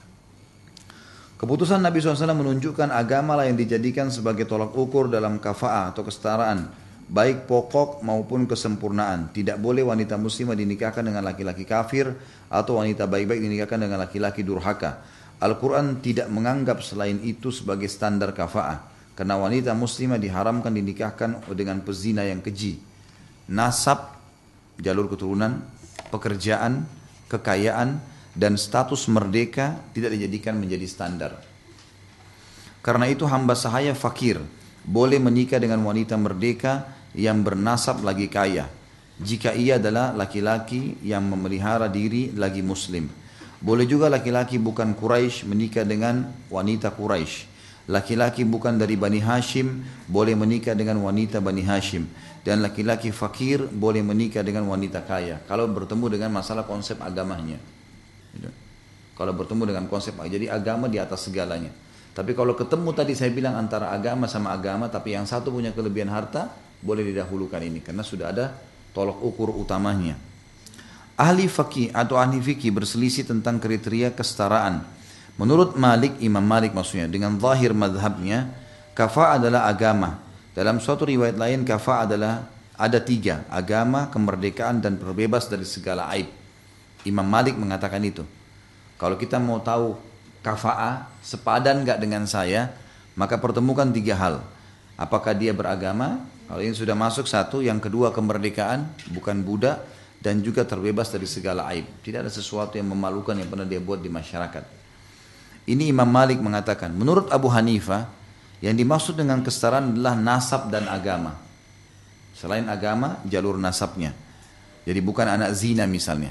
[SPEAKER 1] Keputusan Nabi SAW menunjukkan agamalah yang dijadikan sebagai tolak ukur dalam kafa'ah atau kesetaraan, baik pokok maupun kesempurnaan. Tidak boleh wanita muslimah dinikahkan dengan laki-laki kafir atau wanita baik-baik dinikahkan dengan laki-laki durhaka. Al-Quran tidak menganggap selain itu sebagai standar kafa'ah. Karena wanita muslimah diharamkan dinikahkan dengan pezina yang keji. Nasab, jalur keturunan, pekerjaan, kekayaan, dan status merdeka tidak dijadikan menjadi standar. Karena itu hamba sahaya fakir boleh menikah dengan wanita merdeka yang bernasab lagi kaya, jika ia adalah laki-laki yang memelihara diri lagi muslim. Boleh juga laki-laki bukan Quraisy menikah dengan wanita Quraisy. Laki-laki bukan dari Bani Hashim boleh menikah dengan wanita Bani Hashim. Dan laki-laki fakir boleh menikah dengan wanita kaya. Kalau bertemu dengan masalah konsep agamanya. Kalau bertemu dengan konsep, jadi agama di atas segalanya. Tapi kalau ketemu tadi saya bilang antara agama sama agama, tapi yang satu punya kelebihan harta, boleh didahulukan ini. Karena sudah ada tolok ukur utamanya. Ahli fakih atau ahli fikih berselisih tentang kriteria kesetaraan. Menurut Malik, Imam Malik maksudnya, dengan zahir madhabnya, kafa adalah agama. Dalam suatu riwayat lain, kafa adalah ada 3, agama, kemerdekaan, dan terbebas dari segala aib. Imam Malik mengatakan itu. Kalau kita mau tahu kafa'ah, sepadan gak dengan saya, maka pertemukan 3 hal. Apakah dia beragama? Kalau ini sudah masuk 1, yang kedua kemerdekaan, bukan budak, dan juga terbebas dari segala aib. Tidak ada sesuatu yang memalukan yang pernah dia buat di masyarakat. Ini Imam Malik mengatakan, menurut Abu Hanifah, yang dimaksud dengan kesetaraan adalah nasab dan agama. Selain agama, jalur nasabnya. Jadi bukan anak zina misalnya.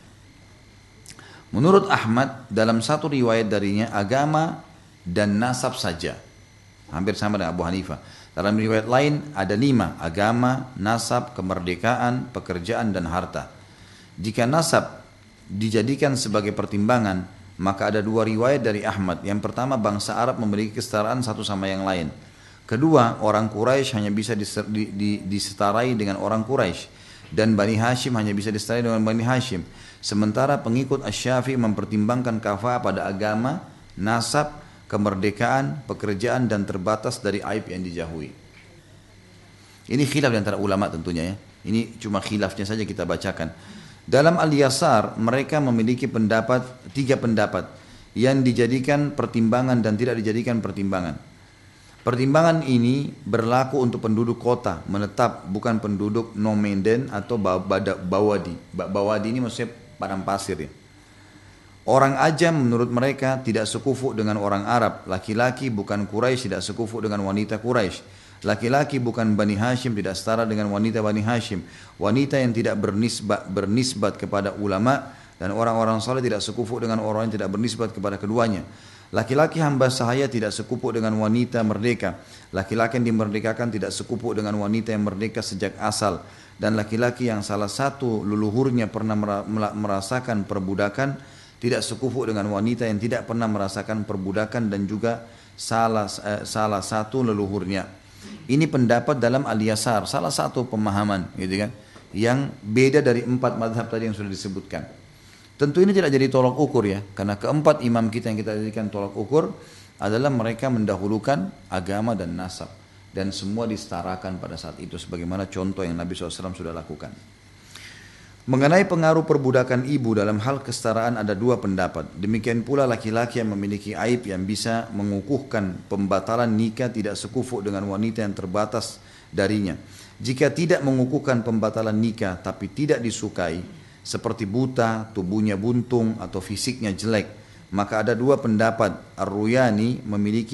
[SPEAKER 1] Menurut Ahmad, dalam satu riwayat darinya, agama dan nasab saja. Hampir sama dengan Abu Hanifah. Dalam riwayat lain ada 5, agama, nasab, kemerdekaan, pekerjaan, dan harta. Jika nasab dijadikan sebagai pertimbangan, maka ada 2 riwayat dari Ahmad. Yang pertama, bangsa Arab memiliki kesetaraan satu sama yang lain. Kedua, orang Quraisy hanya bisa disetarai dengan orang Quraisy. Dan Bani Hashim hanya bisa disetarai dengan Bani Hashim. Sementara pengikut Asy-Syafi'i mempertimbangkan kafah pada agama, nasab, kemerdekaan, pekerjaan, dan terbatas dari aib yang dijauhi. Ini khilaf di antara ulama tentunya ya. Ini cuma khilafnya saja kita bacakan. Dalam Al-Yasar mereka memiliki 3 pendapat yang dijadikan pertimbangan dan tidak dijadikan pertimbangan. Pertimbangan ini berlaku untuk penduduk kota menetap, bukan penduduk nomeden atau bawadi. Bawadi ini maksudnya padang pasir ya. Orang Ajam menurut mereka tidak sekufu dengan orang Arab. Laki-laki bukan Quraisy tidak sekufu dengan wanita Quraisy. Laki-laki bukan Bani Hashim tidak setara dengan wanita Bani Hashim. Wanita yang tidak bernisbat kepada ulama dan orang-orang saleh tidak sekufu dengan orang yang tidak bernisbat kepada keduanya. Laki-laki hamba sahaya tidak sekufu dengan wanita merdeka. Laki-laki yang dimerdekakan tidak sekufu dengan wanita yang merdeka sejak asal. Dan laki-laki yang salah satu leluhurnya pernah merasakan perbudakan tidak sekufu dengan wanita yang tidak pernah merasakan perbudakan dan juga salah satu leluhurnya. Ini pendapat dalam Al-Yasar, salah satu pemahaman gitu kan, yang beda dari 4 mazhab tadi yang sudah disebutkan. Tentu ini tidak jadi tolak ukur ya, karena keempat imam kita yang kita jadikan tolak ukur adalah mereka mendahulukan agama dan nasab. Dan semua disetarakan pada saat itu, sebagaimana contoh yang Nabi SAW sudah lakukan. Mengenai pengaruh perbudakan ibu dalam hal kesetaraan ada 2 pendapat. Demikian pula laki-laki yang memiliki aib yang bisa mengukuhkan pembatalan nikah tidak sekufu dengan wanita yang terbatas darinya. Jika tidak mengukuhkan pembatalan nikah tapi tidak disukai, seperti buta, tubuhnya buntung atau fisiknya jelek, maka ada 2 pendapat. Ar-Ruyani memilih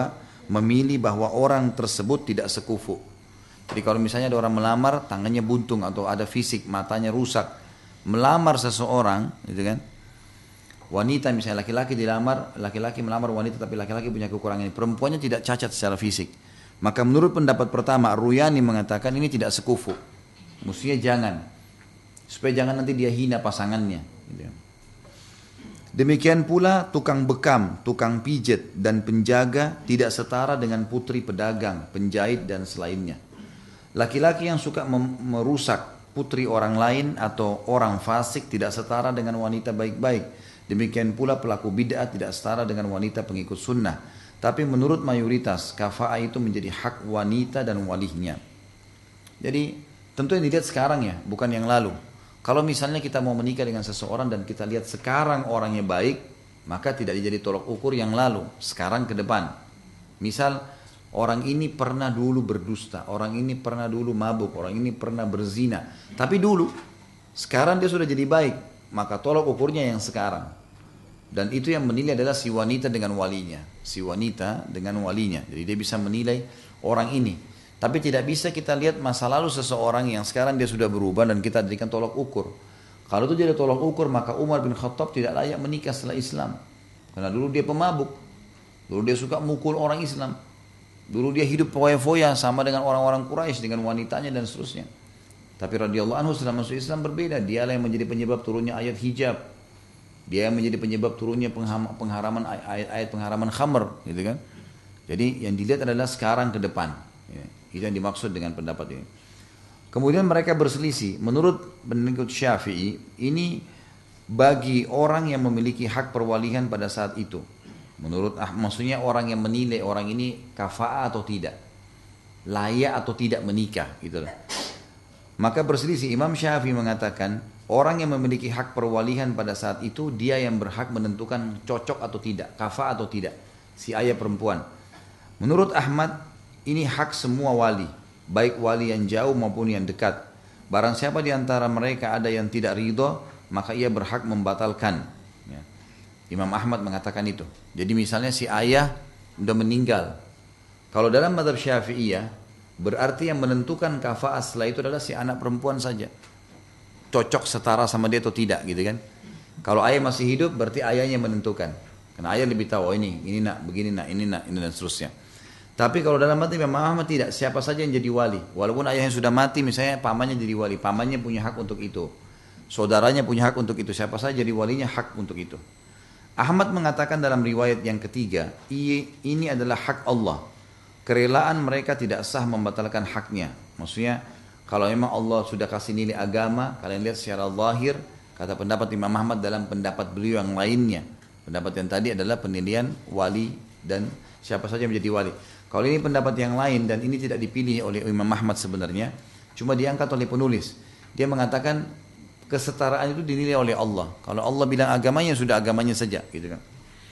[SPEAKER 1] bahwa orang tersebut tidak sekufu. Jadi kalau misalnya ada orang melamar, tangannya buntung atau ada fisik, matanya rusak, melamar seseorang, gitu kan? Wanita misalnya laki-laki dilamar, laki-laki melamar wanita tapi laki-laki punya kekurangan ini, perempuannya tidak cacat secara fisik. Maka menurut pendapat pertama, Ar-Ruyani mengatakan ini tidak sekufu. Mestinya jangan, supaya jangan nanti dia hina pasangannya. Gitu. Demikian pula tukang bekam, tukang pijet dan penjaga tidak setara dengan putri pedagang, penjahit dan selainnya. Laki-laki yang suka merusak putri orang lain atau orang fasik tidak setara dengan wanita baik-baik. Demikian pula pelaku bid'ah tidak setara dengan wanita pengikut sunnah. Tapi menurut mayoritas, kafa'ah itu menjadi hak wanita dan walihnya. Jadi tentu yang dilihat sekarang ya, bukan yang lalu. Kalau misalnya kita mau menikah dengan seseorang dan kita lihat sekarang orangnya baik, maka tidak jadi tolok ukur yang lalu, sekarang ke depan. Misal orang ini pernah dulu berdusta, orang ini pernah dulu mabuk, orang ini pernah berzina, tapi dulu, sekarang dia sudah jadi baik, maka tolok ukurnya yang sekarang. Dan itu yang menilai adalah si wanita dengan walinya. Si wanita dengan walinya. Jadi dia bisa menilai orang ini. Tapi tidak bisa kita lihat masa lalu seseorang yang sekarang dia sudah berubah dan kita jadikan tolok ukur. Kalau itu jadi tolok ukur, maka Umar bin Khattab tidak layak menikah setelah Islam. Karena dulu dia pemabuk. Dulu dia suka mukul orang Islam. Dulu dia hidup foya-foya sama dengan orang-orang Quraisy, dengan wanitanya dan seterusnya. Tapi radhiyallahu anhu setelah masuk Islam berbeda. Dialah yang menjadi penyebab turunnya ayat hijab. Dia yang menjadi penyebab turunnya pengharaman ayat pengharaman khamr, gitu kan? Jadi yang dilihat adalah sekarang ke depan. Ya, itu yang dimaksud dengan pendapat ini. Kemudian mereka berselisih. Menurut pengikut Syafi'i, ini bagi orang yang memiliki hak perwalian pada saat itu. Maksudnya orang yang menilai orang ini kafa'ah atau tidak, layak atau tidak menikah, gitu. Maka berselisih. Imam Syafi'i mengatakan orang yang memiliki hak perwalian pada saat itu dia yang berhak menentukan cocok atau tidak, kafa'ah atau tidak, si ayah perempuan. Menurut Ahmad ini hak semua wali, baik wali yang jauh maupun yang dekat. Barang siapa di antara mereka ada yang tidak ridho, maka ia berhak membatalkan. Ya. Imam Ahmad mengatakan itu. Jadi misalnya si ayah sudah meninggal. Kalau dalam mazhab Syafi'iyah berarti yang menentukan kafa'ah setelah itu adalah si anak perempuan saja. Cocok setara sama dia atau tidak, gitu kan? Kalau ayah masih hidup berarti ayahnya menentukan. Karena ayah lebih tahu, oh ini nak, begini nak, ini nak, ini dan seterusnya. Tapi kalau dalam mati Imam Ahmad tidak, siapa saja yang jadi wali. Walaupun ayahnya sudah mati, misalnya pamannya jadi wali, pamannya punya hak untuk itu. Saudaranya punya hak untuk itu, siapa saja jadi walinya hak untuk itu. Ahmad mengatakan dalam riwayat yang ketiga, ini adalah hak Allah. Kerelaan mereka tidak sah membatalkan haknya. Maksudnya kalau memang Allah sudah kasih nilai agama, kalian lihat secara zahir, kata pendapat Imam Ahmad dalam pendapat beliau yang lainnya. Pendapat yang tadi adalah penilaian wali dan siapa saja menjadi wali. Kalau ini pendapat yang lain dan ini tidak dipilih oleh Imam Ahmad sebenarnya, cuma diangkat oleh penulis. Dia mengatakan kesetaraan itu dinilai oleh Allah. Kalau Allah bilang agamanya, sudah agamanya saja, gitu kan.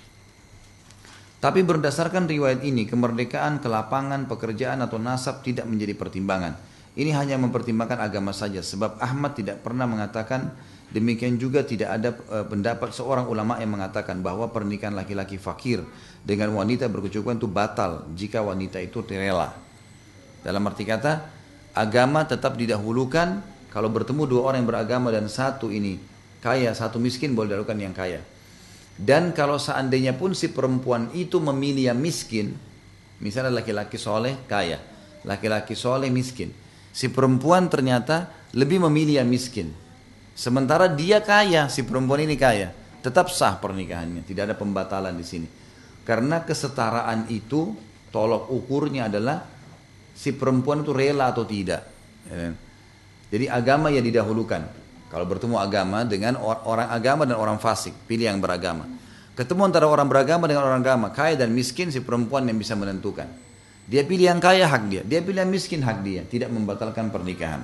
[SPEAKER 1] Tapi berdasarkan riwayat ini, kemerdekaan, kelapangan, pekerjaan atau nasab tidak menjadi pertimbangan. Ini hanya mempertimbangkan agama saja. Sebab Ahmad tidak pernah mengatakan, demikian juga tidak ada pendapat seorang ulama yang mengatakan bahwa pernikahan laki-laki fakir dengan wanita berkecukupan itu batal jika wanita itu rela. Dalam arti kata, agama tetap didahulukan. Kalau bertemu dua orang yang beragama dan satu ini kaya, satu miskin, boleh didahulukan yang kaya. Dan kalau seandainya pun si perempuan itu memilih yang miskin, misalnya laki-laki soleh kaya, laki-laki soleh miskin, si perempuan ternyata lebih memilih yang miskin, sementara dia kaya, si perempuan ini kaya, tetap sah pernikahannya, tidak ada pembatalan di sini. Karena kesetaraan itu tolok ukurnya adalah si perempuan itu rela atau tidak. Jadi agama yang didahulukan. Kalau bertemu agama dengan orang agama dan orang fasik, pilih yang beragama. Ketemu antara orang beragama dengan orang agama, kaya dan miskin, si perempuan yang bisa menentukan. Dia pilih yang kaya, hak dia. Dia pilih yang miskin, hak dia. Tidak membatalkan pernikahan.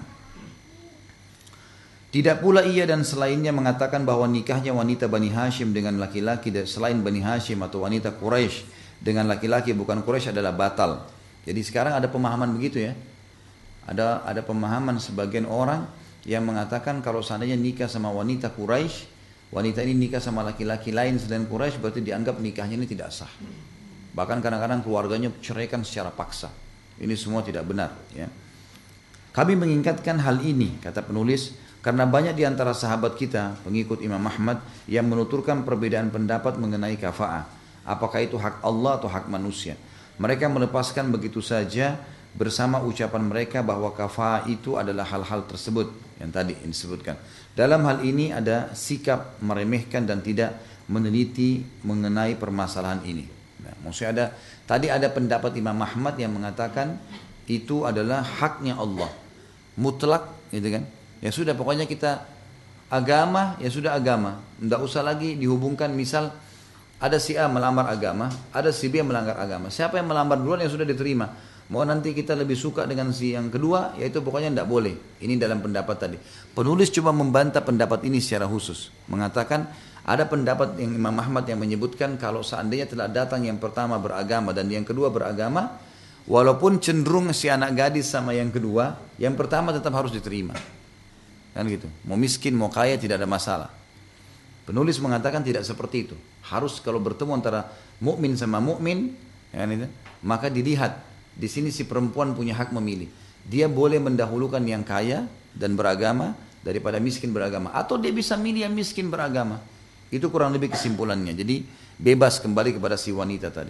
[SPEAKER 1] Tidak pula ia dan selainnya mengatakan bahwa nikahnya wanita Bani Hashim dengan laki-laki selain Bani Hashim atau wanita Quraisy dengan laki-laki bukan Quraisy adalah batal. Jadi sekarang ada pemahaman begitu ya. Ada pemahaman sebagian orang yang mengatakan kalau seandainya nikah sama wanita Quraisy, wanita ini nikah sama laki-laki lain selain Quraisy, berarti dianggap nikahnya ini tidak sah. Bahkan kadang-kadang keluarganya ceraikan secara paksa. Ini semua tidak benar. Ya. Kami mengingatkan hal ini, kata penulis, karena banyak di antara sahabat kita, pengikut Imam Ahmad, yang menuturkan perbedaan pendapat mengenai kafa'ah. Apakah itu hak Allah atau hak manusia? Mereka melepaskan begitu saja bersama ucapan mereka bahwa kafa'ah itu adalah hal-hal tersebut yang tadi disebutkan. Dalam hal ini ada sikap meremehkan dan tidak meneliti mengenai permasalahan ini. Nah, maksudnya tadi ada pendapat Imam Ahmad yang mengatakan itu adalah haknya Allah, mutlak, gitu kan? Ya sudah, pokoknya kita agama, ya sudah agama, tidak usah lagi dihubungkan. Misal ada si A melamar agama, ada si B yang melanggar agama. Siapa yang melamar duluan yang sudah diterima. Mau nanti kita lebih suka dengan si yang kedua, yaitu pokoknya tidak boleh. Ini dalam pendapat tadi. Penulis cuma membantah pendapat ini secara khusus. Mengatakan Ada pendapat yang Imam Ahmad yang menyebutkan kalau seandainya telah datang yang pertama beragama dan yang kedua beragama, walaupun cenderung si anak gadis sama yang kedua, yang pertama tetap harus diterima. Kan gitu. Mau miskin, mau kaya tidak ada masalah. Penulis mengatakan tidak seperti itu. Harus kalau bertemu antara mukmin sama mukmin, kan itu, maka dilihat di sini si perempuan punya hak memilih. Dia boleh mendahulukan yang kaya dan beragama daripada miskin beragama, atau dia bisa milih yang miskin beragama. Itu kurang lebih kesimpulannya. Jadi bebas kembali kepada si wanita tadi.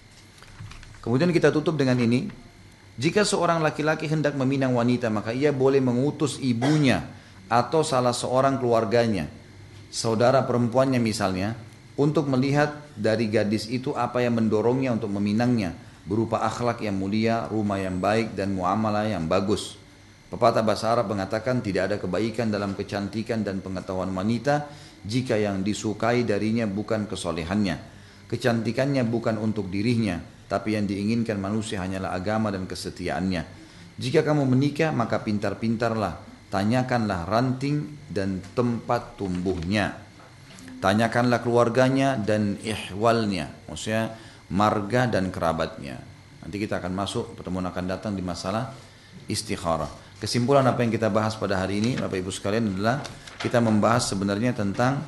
[SPEAKER 1] Kemudian kita tutup dengan ini. Jika seorang laki-laki hendak meminang wanita, maka ia boleh mengutus ibunya atau salah seorang keluarganya, saudara perempuannya misalnya, untuk melihat dari gadis itu apa yang mendorongnya untuk meminangnya, berupa akhlak yang mulia, rumah yang baik, dan muamalah yang bagus. Pepatah bahasa Arab mengatakan tidak ada kebaikan dalam kecantikan dan pengetahuan wanita jika yang disukai darinya bukan kesolehannya. Kecantikannya bukan untuk dirinya, tapi yang diinginkan manusia hanyalah agama dan kesetiaannya. Jika kamu menikah, maka pintar-pintarlah, tanyakanlah ranting dan tempat tumbuhnya. Tanyakanlah keluarganya dan ihwalnya, maksudnya marga dan kerabatnya. Nanti kita akan masuk, pertemuan akan datang di masalah istikharah. Kesimpulan apa yang kita bahas pada hari ini, Bapak Ibu sekalian, adalah kita membahas sebenarnya tentang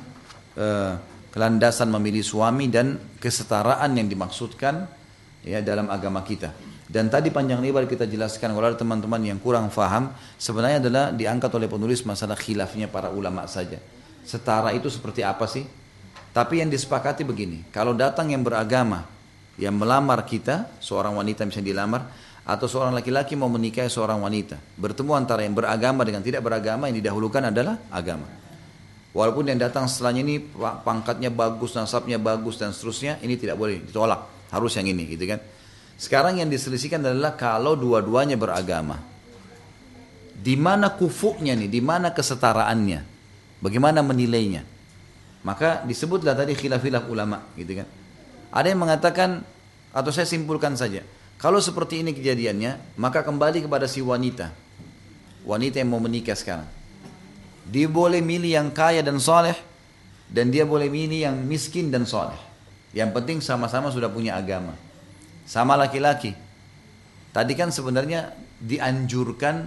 [SPEAKER 1] kelandasan memilih suami dan kesetaraan yang dimaksudkan ya dalam agama kita. Dan tadi panjang lebar kita jelaskan, kalau ada teman-teman yang kurang faham, sebenarnya adalah diangkat oleh penulis masalah khilafnya para ulama saja. Setara itu seperti apa sih? Tapi yang disepakati begini, kalau datang yang beragama, yang melamar kita, seorang wanita misalnya dilamar, atau seorang laki-laki mau menikahi seorang wanita, bertemu antara yang beragama dengan tidak beragama, yang didahulukan adalah agama. Walaupun yang datang setelahnya ini pangkatnya bagus, nasabnya bagus dan seterusnya, ini tidak boleh ditolak, harus yang ini, gitu kan. Sekarang yang diselisihkan adalah kalau dua-duanya beragama, di mana kufuknya nih, di mana kesetaraannya, bagaimana menilainya. Maka disebutlah tadi khilaf-khilaf ulama, gitu kan. Ada yang mengatakan, atau saya simpulkan saja, kalau seperti ini kejadiannya, maka kembali kepada si wanita. Wanita yang mau menikah sekarang. Dia boleh milih yang kaya dan soleh, dan dia boleh milih yang miskin dan soleh. Yang penting sama-sama sudah punya agama. Sama laki-laki. Tadi kan sebenarnya dianjurkan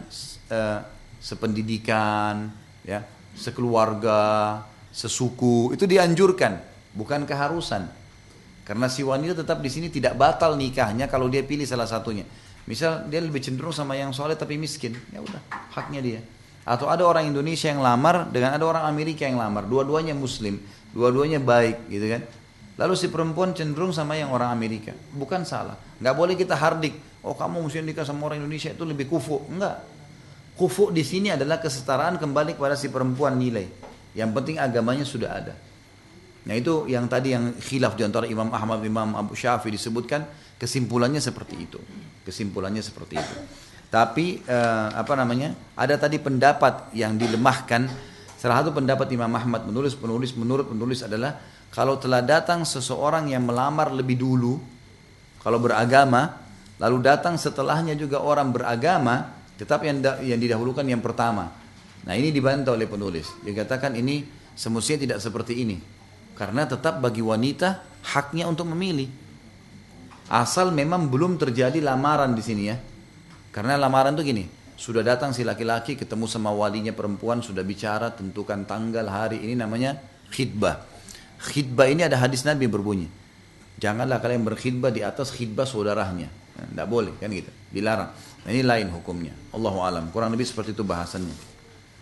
[SPEAKER 1] sependidikan, ya, sekeluarga, sesuku, itu dianjurkan, bukan keharusan. Karena si wanita tetap di sini tidak batal nikahnya kalau dia pilih salah satunya. Misal dia lebih cenderung sama yang soleh tapi miskin, ya udah, haknya dia. Atau ada orang Indonesia yang lamar dengan ada orang Amerika yang lamar, dua-duanya muslim, dua-duanya baik, gitu kan. Lalu si perempuan cenderung sama yang orang Amerika, bukan salah. Nggak boleh kita hardik, oh kamu mesti nikah sama orang Indonesia itu lebih kufu, enggak. Kufu di sini adalah kesetaraan kembali kepada si perempuan nilai. Yang penting agamanya sudah ada. Nah itu yang tadi yang khilaf di antara Imam Ahmad, Imam Abu Syafi'i disebutkan, kesimpulannya seperti itu. Kesimpulannya seperti itu. Tapi ada tadi pendapat yang dilemahkan. Salah satu pendapat Imam Ahmad menurut penulis adalah kalau telah datang seseorang yang melamar lebih dulu, kalau beragama, lalu datang setelahnya juga orang beragama, tetap yang didahulukan yang pertama. Nah ini dibantah oleh penulis. Dia katakan ini semestinya tidak seperti ini. Karena tetap bagi wanita haknya untuk memilih. Asal memang belum terjadi lamaran di sini ya. Karena lamaran itu gini, sudah datang si laki-laki ketemu sama walinya perempuan, sudah bicara, tentukan tanggal, hari, ini namanya khidbah. Khidbah ini ada hadis Nabi berbunyi, janganlah kalian berkhidbah di atas khidbah saudaranya. Tidak boleh kan gitu, dilarang. Nah, ini lain hukumnya. Allahu alam. Kurang lebih seperti itu bahasannya.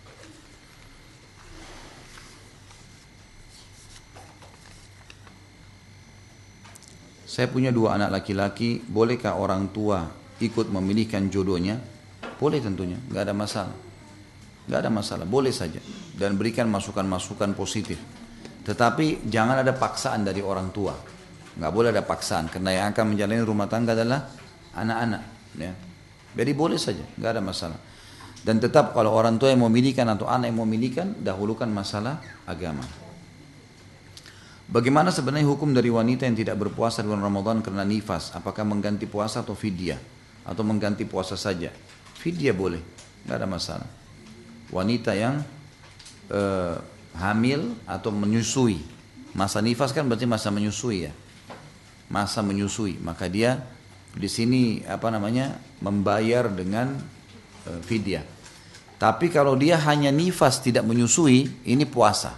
[SPEAKER 1] Saya punya 2 anak laki-laki, bolehkah orang tua ikut memilihkan jodohnya? Boleh tentunya, nggak ada masalah. Nggak ada masalah, boleh saja. Dan berikan masukan-masukan positif. Tetapi jangan ada paksaan dari orang tua. Nggak boleh ada paksaan, karena yang akan menjalani rumah tangga adalah anak-anak. Ya. Jadi boleh saja, nggak ada masalah. Dan tetap kalau orang tua yang mau milihkan atau anak yang mau milihkan, dahulukan masalah agama. Bagaimana sebenarnya hukum dari wanita yang tidak berpuasa di bulan Ramadan karena nifas? Apakah mengganti puasa atau fidyah? Atau mengganti puasa saja? Fidyah boleh, nggak ada masalah. Wanita yang hamil atau menyusui, Masa nifas kan berarti masa menyusui ya. Masa menyusui, maka dia di sini membayar dengan fidyah. Tapi kalau dia hanya nifas tidak menyusui, ini puasa.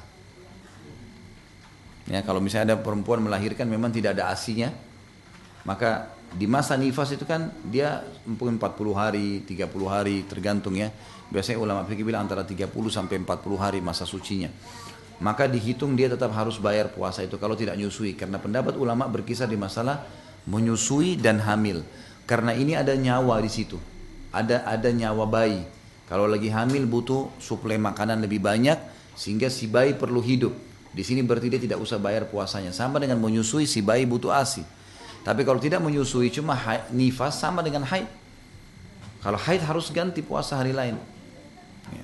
[SPEAKER 1] Ya, kalau misalnya ada perempuan melahirkan memang tidak ada ASI-nya, maka di masa nifas itu kan dia mungkin 40 hari, 30 hari tergantung ya. Biasanya ulama fikih bilang antara 30 sampai 40 hari masa sucinya. Maka dihitung dia tetap harus bayar puasa itu kalau tidak menyusui. Karena pendapat ulama berkisar di masalah menyusui dan hamil. Karena ini ada nyawa di situ. Ada nyawa bayi. Kalau lagi hamil butuh suplai makanan lebih banyak sehingga si bayi perlu hidup. Di sini berarti dia tidak usah bayar puasanya. Sama dengan menyusui, si bayi butuh ASI. Tapi kalau tidak menyusui cuma nifas sama dengan haid. Kalau haid harus ganti puasa hari lain. Ya.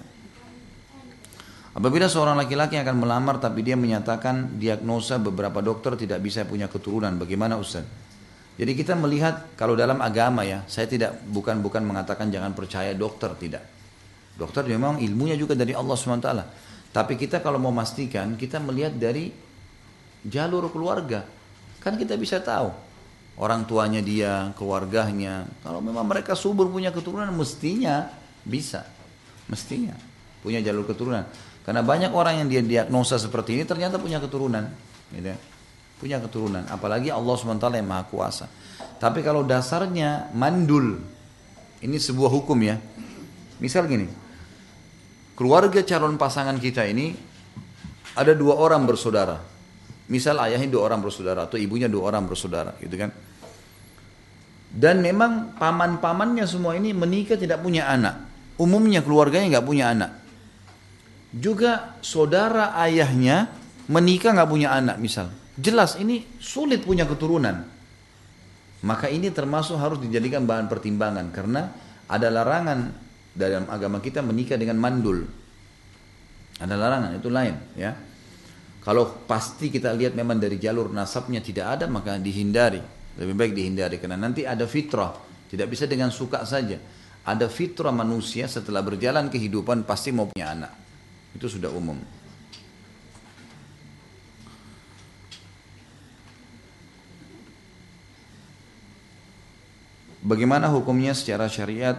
[SPEAKER 1] Apabila seorang laki-laki akan melamar tapi dia menyatakan diagnosa beberapa dokter tidak bisa punya keturunan, bagaimana Ustaz? Jadi kita melihat kalau dalam agama ya, saya bukan mengatakan jangan percaya dokter, tidak. Dokter memang ilmunya juga dari Allah SWT. Tapi kita kalau mau memastikan, kita melihat dari jalur keluarga. Kan kita bisa tahu orang tuanya dia, keluarganya. Kalau memang mereka subur punya keturunan, mestinya bisa. Mestinya punya jalur keturunan. Karena banyak orang yang dia diagnosa seperti ini ternyata punya keturunan. Gitu. Punya keturunan. Apalagi Allah SWT yang Maha Kuasa. Tapi kalau dasarnya mandul, ini sebuah hukum ya. Misal gini, keluarga calon pasangan kita ini ada 2 orang bersaudara. Misal ayahnya 2 orang bersaudara atau ibunya 2 orang bersaudara, gitu kan. Dan memang paman-pamannya semua ini menikah tidak punya anak. Umumnya keluarganya nggak punya anak. Juga saudara ayahnya menikah nggak punya anak misal. Jelas ini sulit punya keturunan. Maka ini termasuk harus dijadikan bahan pertimbangan karena ada larangan dalam agama kita menikah dengan mandul. Ada larangan, itu lain ya. Kalau pasti kita lihat memang dari jalur nasabnya tidak ada, maka dihindari. Lebih baik dihindari karena nanti ada fitrah. Tidak bisa dengan suka saja. Ada fitrah manusia setelah berjalan kehidupan pasti mau punya anak. Itu sudah umum. Bagaimana hukumnya secara syariat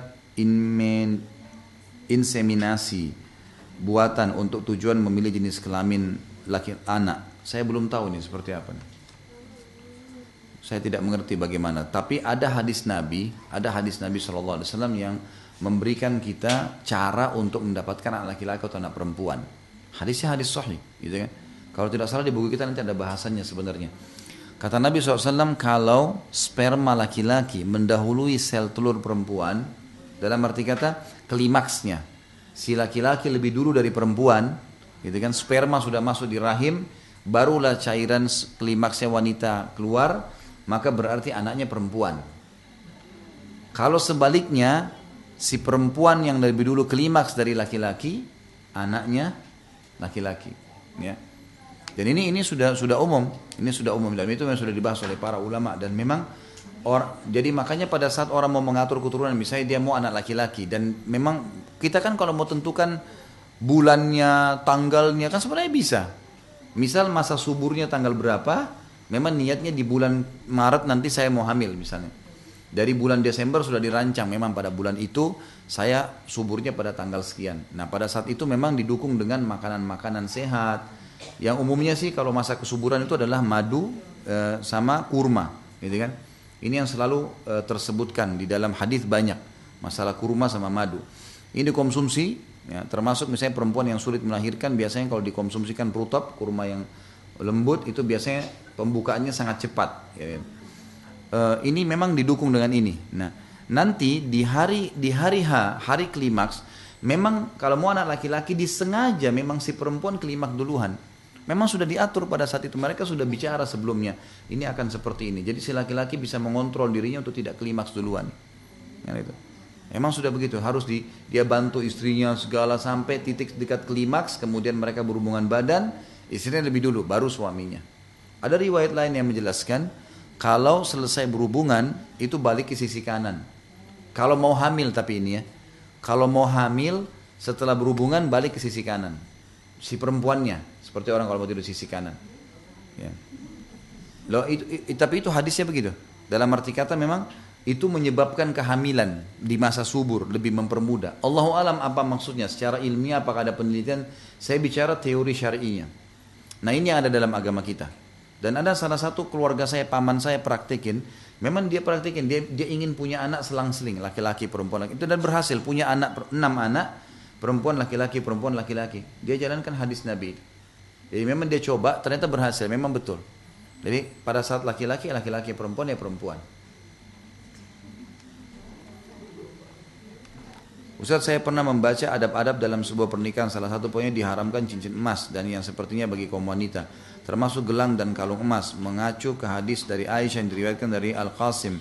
[SPEAKER 1] inseminasi buatan untuk tujuan memilih jenis kelamin laki anak? Saya belum tahu nih seperti apa nih. Saya tidak mengerti bagaimana. Tapi ada hadis Nabi SAW yang memberikan kita cara untuk mendapatkan anak laki-laki atau anak perempuan. Hadisnya hadis sahih, gitu kan? Kalau tidak salah di buku kita nanti ada bahasannya sebenarnya. Kata Nabi SAW, kalau sperma laki-laki mendahului sel telur perempuan, dalam arti kata klimaksnya, si laki-laki lebih dulu dari perempuan, gitu kan? Sperma sudah masuk di rahim, barulah cairan klimaksnya wanita keluar, maka berarti anaknya perempuan. Kalau sebaliknya, si perempuan yang lebih dulu klimaks dari laki-laki, anaknya laki-laki, ya. Dan ini sudah umum, dan itu memang sudah dibahas oleh para ulama dan memang jadi makanya pada saat orang mau mengatur keturunan, misalnya dia mau anak laki-laki dan memang kita kan kalau mau tentukan bulannya, tanggalnya kan sebenarnya bisa. Misal masa suburnya tanggal berapa, memang niatnya di bulan Maret nanti saya mau hamil misalnya. Dari bulan Desember sudah dirancang memang pada bulan itu saya suburnya pada tanggal sekian. Nah pada saat itu memang didukung dengan makanan-makanan sehat. Yang umumnya sih kalau masa kesuburan itu adalah madu sama kurma, gitu kan? Ini yang selalu tersebutkan di dalam hadis banyak masalah kurma sama madu. Ini dikonsumsi, ya, termasuk misalnya perempuan yang sulit melahirkan biasanya kalau dikonsumsikan rutab, kurma yang lembut itu biasanya pembukaannya sangat cepat. Ya. Ini memang didukung dengan ini. Nah, nanti di hari H, hari klimaks, memang kalau mau anak laki-laki disengaja memang si perempuan klimaks duluan. Memang sudah diatur pada saat itu, mereka sudah bicara sebelumnya. Ini akan seperti ini. Jadi si laki-laki bisa mengontrol dirinya untuk tidak klimaks duluan. Ya, itu. Memang sudah begitu, harus dia bantu istrinya segala sampai titik dekat klimaks, kemudian mereka berhubungan badan, istrinya lebih dulu, baru suaminya. Ada riwayat lain yang menjelaskan, kalau selesai berhubungan, itu balik ke sisi kanan. Kalau mau hamil tapi ini ya, kalau mau hamil setelah berhubungan balik ke sisi kanan. Si perempuannya, seperti orang kalau mau tidur sisi kanan. Ya. Loh, tapi itu hadisnya begitu. Dalam arti kata memang itu menyebabkan kehamilan di masa subur, lebih mempermudah. Allahu alam apa maksudnya secara ilmiah, apakah ada penelitian? Saya bicara teori syar'inya. Nah, ini yang ada dalam agama kita. Dan ada salah satu keluarga saya, paman saya praktekin, memang dia praktekin, dia ingin punya anak selang-seling, laki-laki, perempuan, itu dan berhasil punya anak 6 anak, perempuan laki-laki. Dia jalankan hadis Nabi. Jadi memang dia coba, ternyata berhasil, memang betul. Jadi pada saat laki-laki, perempuan ya perempuan. Ustaz, saya pernah membaca adab-adab dalam sebuah pernikahan. Salah satu poinnya diharamkan cincin emas dan yang sepertinya bagi kaum wanita, termasuk gelang dan kalung emas, mengacu ke hadis dari Aisyah yang diriwayatkan dari Al-Qasim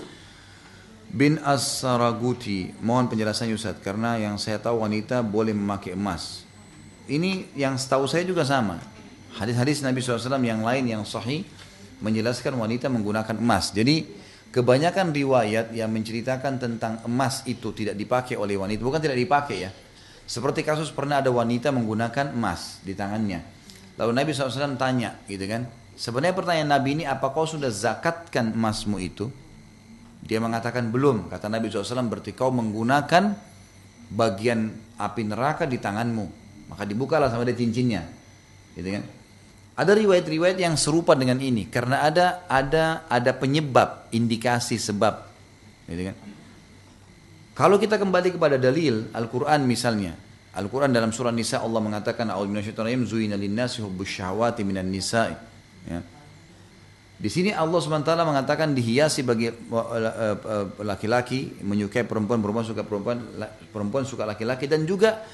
[SPEAKER 1] bin As-Saraguti. Mohon penjelasannya Ustaz, karena yang saya tahu wanita boleh memakai emas. Ini yang setahu saya juga sama. Hadis-hadis Nabi SAW yang lain yang sahih menjelaskan wanita menggunakan emas. Jadi kebanyakan riwayat yang menceritakan tentang emas itu tidak dipakai oleh wanita, bukan tidak dipakai ya. Seperti kasus pernah ada wanita menggunakan emas di tangannya. Lalu Nabi SAW tanya gitu kan. Sebenarnya pertanyaan Nabi ini, apa kau sudah zakatkan emasmu itu? Dia mengatakan belum. Kata Nabi SAW, berarti kau menggunakan bagian api neraka di tanganmu. Maka dibukalah sama dia cincinnya. Gitu kan. Ada riwayat-riwayat yang serupa dengan ini karena ada penyebab, indikasi sebab, gitu kan? Kalau kita kembali kepada dalil Al-Quran misalnya, Al-Quran dalam surah Nisa Allah mengatakan, "A'udzu minasyaitonir rajim, zuina lin-nasi hubbus syahawati minan nisa'i." Ya. Di sini Allah SWT mengatakan dihiasi bagi laki-laki menyukai perempuan, perempuan suka perempuan, perempuan suka laki-laki, dan juga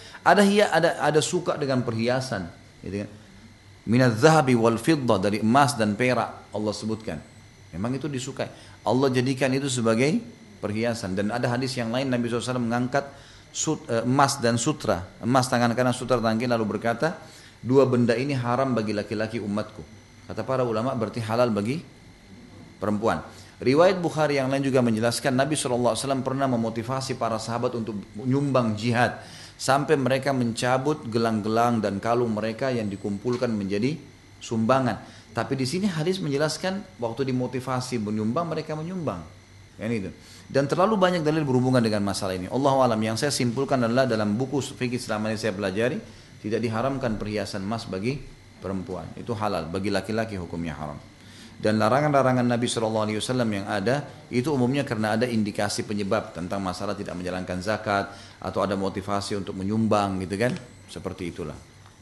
[SPEAKER 1] ada suka dengan perhiasan, gitu kan? Minadz zahabi wal fiddah, dari emas dan perak Allah sebutkan. Memang itu disukai. Allah jadikan itu sebagai perhiasan. Dan ada hadis yang lain Nabi SAW mengangkat emas dan sutra, emas tangan kanan, sutra tangan kiri, lalu berkata, dua benda ini haram bagi laki-laki umatku. Kata para ulama berarti halal bagi perempuan. Riwayat Bukhari yang lain juga menjelaskan Nabi SAW pernah memotivasi para sahabat untuk menyumbang jihad. Sampai mereka mencabut gelang-gelang dan kalung mereka yang dikumpulkan menjadi sumbangan. Tapi di sini hadis menjelaskan waktu dimotivasi menyumbang, mereka menyumbang. Ini itu. Dan terlalu banyak dalil berhubungan dengan masalah ini. Allahu alam, yang saya simpulkan adalah dalam buku fikih selama ini saya pelajari, tidak diharamkan perhiasan emas bagi perempuan. Itu halal, bagi laki-laki hukumnya haram. Dan larangan-larangan Nabi SAW yang ada, itu umumnya karena ada indikasi penyebab tentang masalah tidak menjalankan zakat, atau ada motivasi untuk menyumbang gitu kan. Seperti itulah.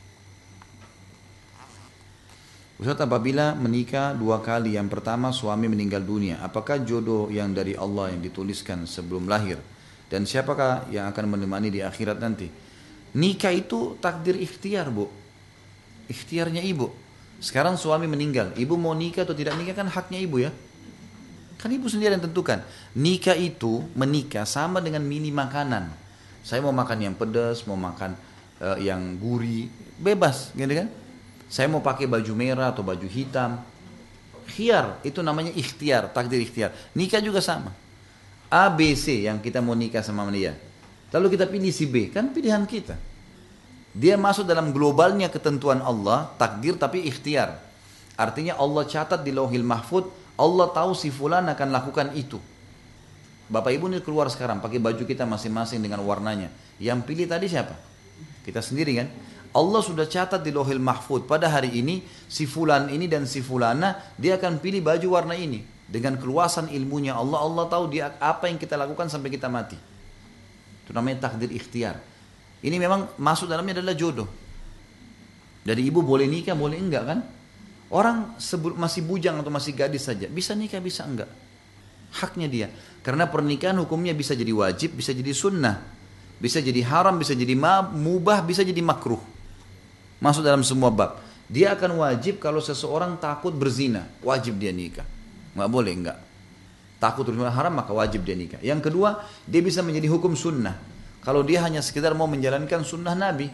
[SPEAKER 1] Ustaz, apabila menikah 2 kali, yang pertama suami meninggal dunia, apakah jodoh yang dari Allah yang dituliskan sebelum lahir? Dan siapakah yang akan menemani di akhirat nanti? Nikah itu takdir ikhtiar, Bu. Ikhtiarnya ibu. Sekarang suami meninggal, ibu mau nikah atau tidak nikah kan haknya ibu ya. Kan ibu sendiri yang tentukan. Nikah itu, menikah sama dengan milih makanan. Saya mau makan yang pedas, mau makan yang gurih, bebas gitu kan. Saya mau pakai baju merah atau baju hitam. Khiyar, itu namanya ikhtiar, takdir ikhtiar. Nikah juga sama. A, B, C yang kita mau nikah sama dia. Lalu kita pilih si B, kan pilihan kita. Dia masuk dalam globalnya ketentuan Allah, takdir tapi ikhtiar. Artinya Allah catat di Lauhil Mahfud, Allah tahu si fulan akan lakukan itu. Bapak Ibu ini keluar sekarang pakai baju kita masing-masing dengan warnanya. Yang pilih tadi siapa? Kita sendiri kan? Allah sudah catat di Lauhil Mahfud, pada hari ini si fulan ini dan si fulana dia akan pilih baju warna ini. Dengan keluasan ilmunya Allah, Allah tahu dia apa yang kita lakukan sampai kita mati. Itu namanya takdir ikhtiar. Ini memang masuk dalamnya adalah jodoh. Jadi ibu boleh nikah, boleh enggak kan? Orang masih bujang atau masih gadis saja, bisa nikah, bisa enggak. Haknya dia. Karena pernikahan hukumnya bisa jadi wajib, bisa jadi sunnah. Bisa jadi haram, bisa jadi mubah, bisa jadi makruh. Masuk dalam semua bab. Dia akan wajib kalau seseorang takut berzina, wajib dia nikah. Enggak boleh enggak. Takut berzina haram, maka wajib dia nikah. Yang kedua, dia bisa menjadi hukum sunnah. Kalau dia hanya sekedar mau menjalankan sunnah Nabi.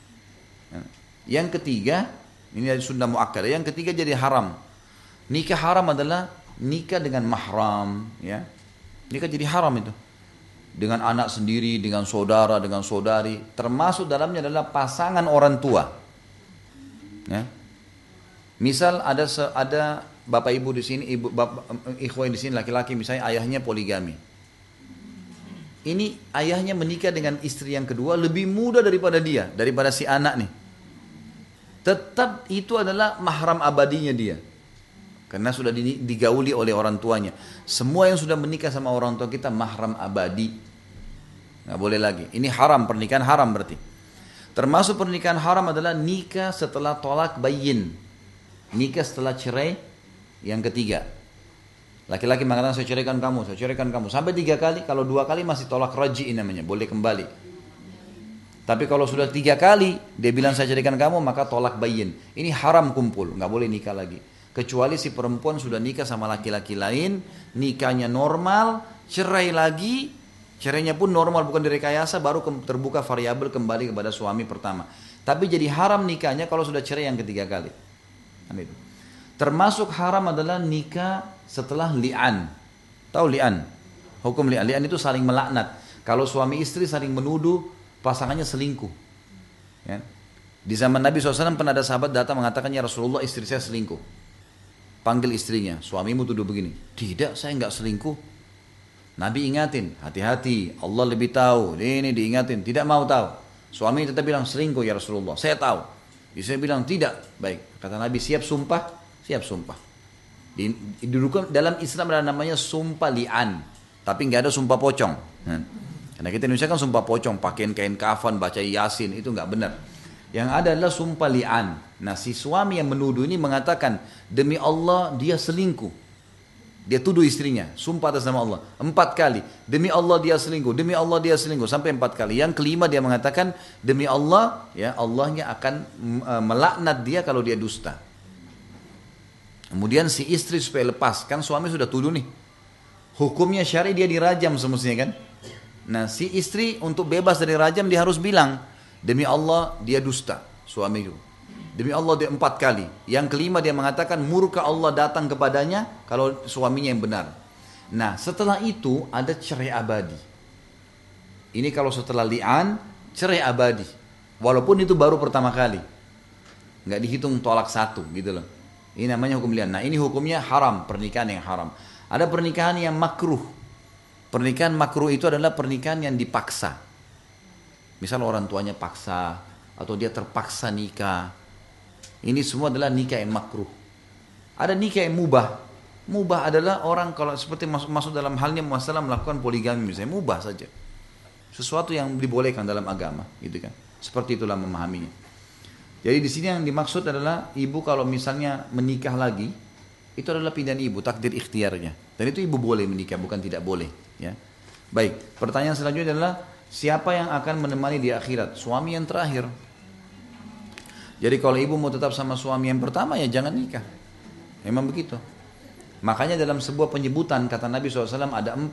[SPEAKER 1] Yang ketiga, ini dari sunnah muakkadah. Yang ketiga jadi haram. Nikah haram adalah nikah dengan mahram. Ya. Nikah jadi haram itu. Dengan anak sendiri, dengan saudara, dengan saudari. Termasuk dalamnya adalah pasangan orang tua. Ya. Misal ada bapak ibu di sini, ikhwan di sini laki-laki misalnya ayahnya poligami. Ini ayahnya menikah dengan istri yang kedua lebih muda daripada dia, daripada si anak nih. Tetap itu adalah mahram abadinya dia. Karena sudah digauli oleh orang tuanya. Semua yang sudah menikah sama orang tua kita mahram abadi. Nggak boleh lagi. Ini haram, pernikahan haram berarti. Termasuk pernikahan haram adalah nikah setelah tolak bayin. Nikah setelah cerai yang ketiga. Laki-laki mengatakan saya ceraikan kamu, saya ceraikan kamu. Sampai 3 kali, kalau 2 kali masih tolak raj'i namanya, boleh kembali. Tapi kalau sudah 3 kali, dia bilang saya ceraikan kamu, maka tolak bayin. Ini haram kumpul, nggak boleh nikah lagi. Kecuali si perempuan sudah nikah sama laki-laki lain, nikahnya normal, cerai lagi, cerainya pun normal, bukan direkayasa, baru terbuka variabel kembali kepada suami pertama. Tapi jadi haram nikahnya kalau sudah cerai yang ketiga kali. Termasuk haram adalah nikah setelah li'an. Tahu li'an? Hukum li'an. Li'an itu saling melaknat. Kalau suami istri saling menuduh pasangannya selingkuh. Ya. Di zaman Nabi SAW pernah ada sahabat datang mengatakan, ya Rasulullah istri saya selingkuh. Panggil istrinya, suamimu tuduh begini. Tidak, saya enggak selingkuh. Nabi ingatin, hati-hati, Allah lebih tahu. Ini diingatin, tidak mau tahu. Suami tetap bilang selingkuh ya Rasulullah, saya tahu. Istri bilang tidak. Baik, kata Nabi siap sumpah. Siap sumpah. Dalam Islam ada namanya sumpah li'an. Tapi nggak ada sumpah pocong. Karena kita Indonesia kan sumpah pocong. Pakaiin kain kafan, baca yasin. Itu nggak benar. Yang ada adalah sumpah li'an. Nah si suami yang menuduh ini mengatakan, demi Allah dia selingkuh. Dia tuduh istrinya. Sumpah atas nama Allah. 4 kali. Demi Allah dia selingkuh. Demi Allah dia selingkuh. Sampai 4 kali. Yang kelima dia mengatakan, demi Allah, ya Allahnya akan melaknat dia kalau dia dusta. Kemudian si istri supaya lepas, kan suami sudah tuduh nih. Hukumnya syari dia dirajam semestinya kan. Nah si istri untuk bebas dari rajam dia harus bilang, demi Allah dia dusta, suami itu. Demi Allah dia 4 kali. Yang kelima dia mengatakan murka Allah datang kepadanya kalau suaminya yang benar. Nah setelah itu ada cerai abadi. Ini kalau setelah li'an, cerai abadi. Walaupun itu baru pertama kali. Nggak dihitung tolak 1 gitu loh. Ini namanya hukum li'an. Nah ini hukumnya haram, pernikahan yang haram. Ada pernikahan yang makruh. Pernikahan makruh itu adalah pernikahan yang dipaksa. Misal orang tuanya paksa, atau dia terpaksa nikah. Ini semua adalah nikah yang makruh. Ada nikah yang mubah. Mubah adalah orang kalau seperti masuk dalam halnya masalah melakukan poligami misalnya, mubah saja. Sesuatu yang dibolehkan dalam agama, gitu kan. Seperti itulah memahaminya. Jadi di sini yang dimaksud adalah ibu kalau misalnya menikah lagi, itu adalah pilihan ibu, takdir ikhtiarnya. Dan itu ibu boleh menikah, bukan tidak boleh. Ya. Baik, pertanyaan selanjutnya adalah siapa yang akan menemani di akhirat? Suami yang terakhir. Jadi kalau ibu mau tetap sama suami yang pertama ya jangan nikah. Memang begitu. Makanya dalam sebuah penyebutan kata Nabi SAW ada 4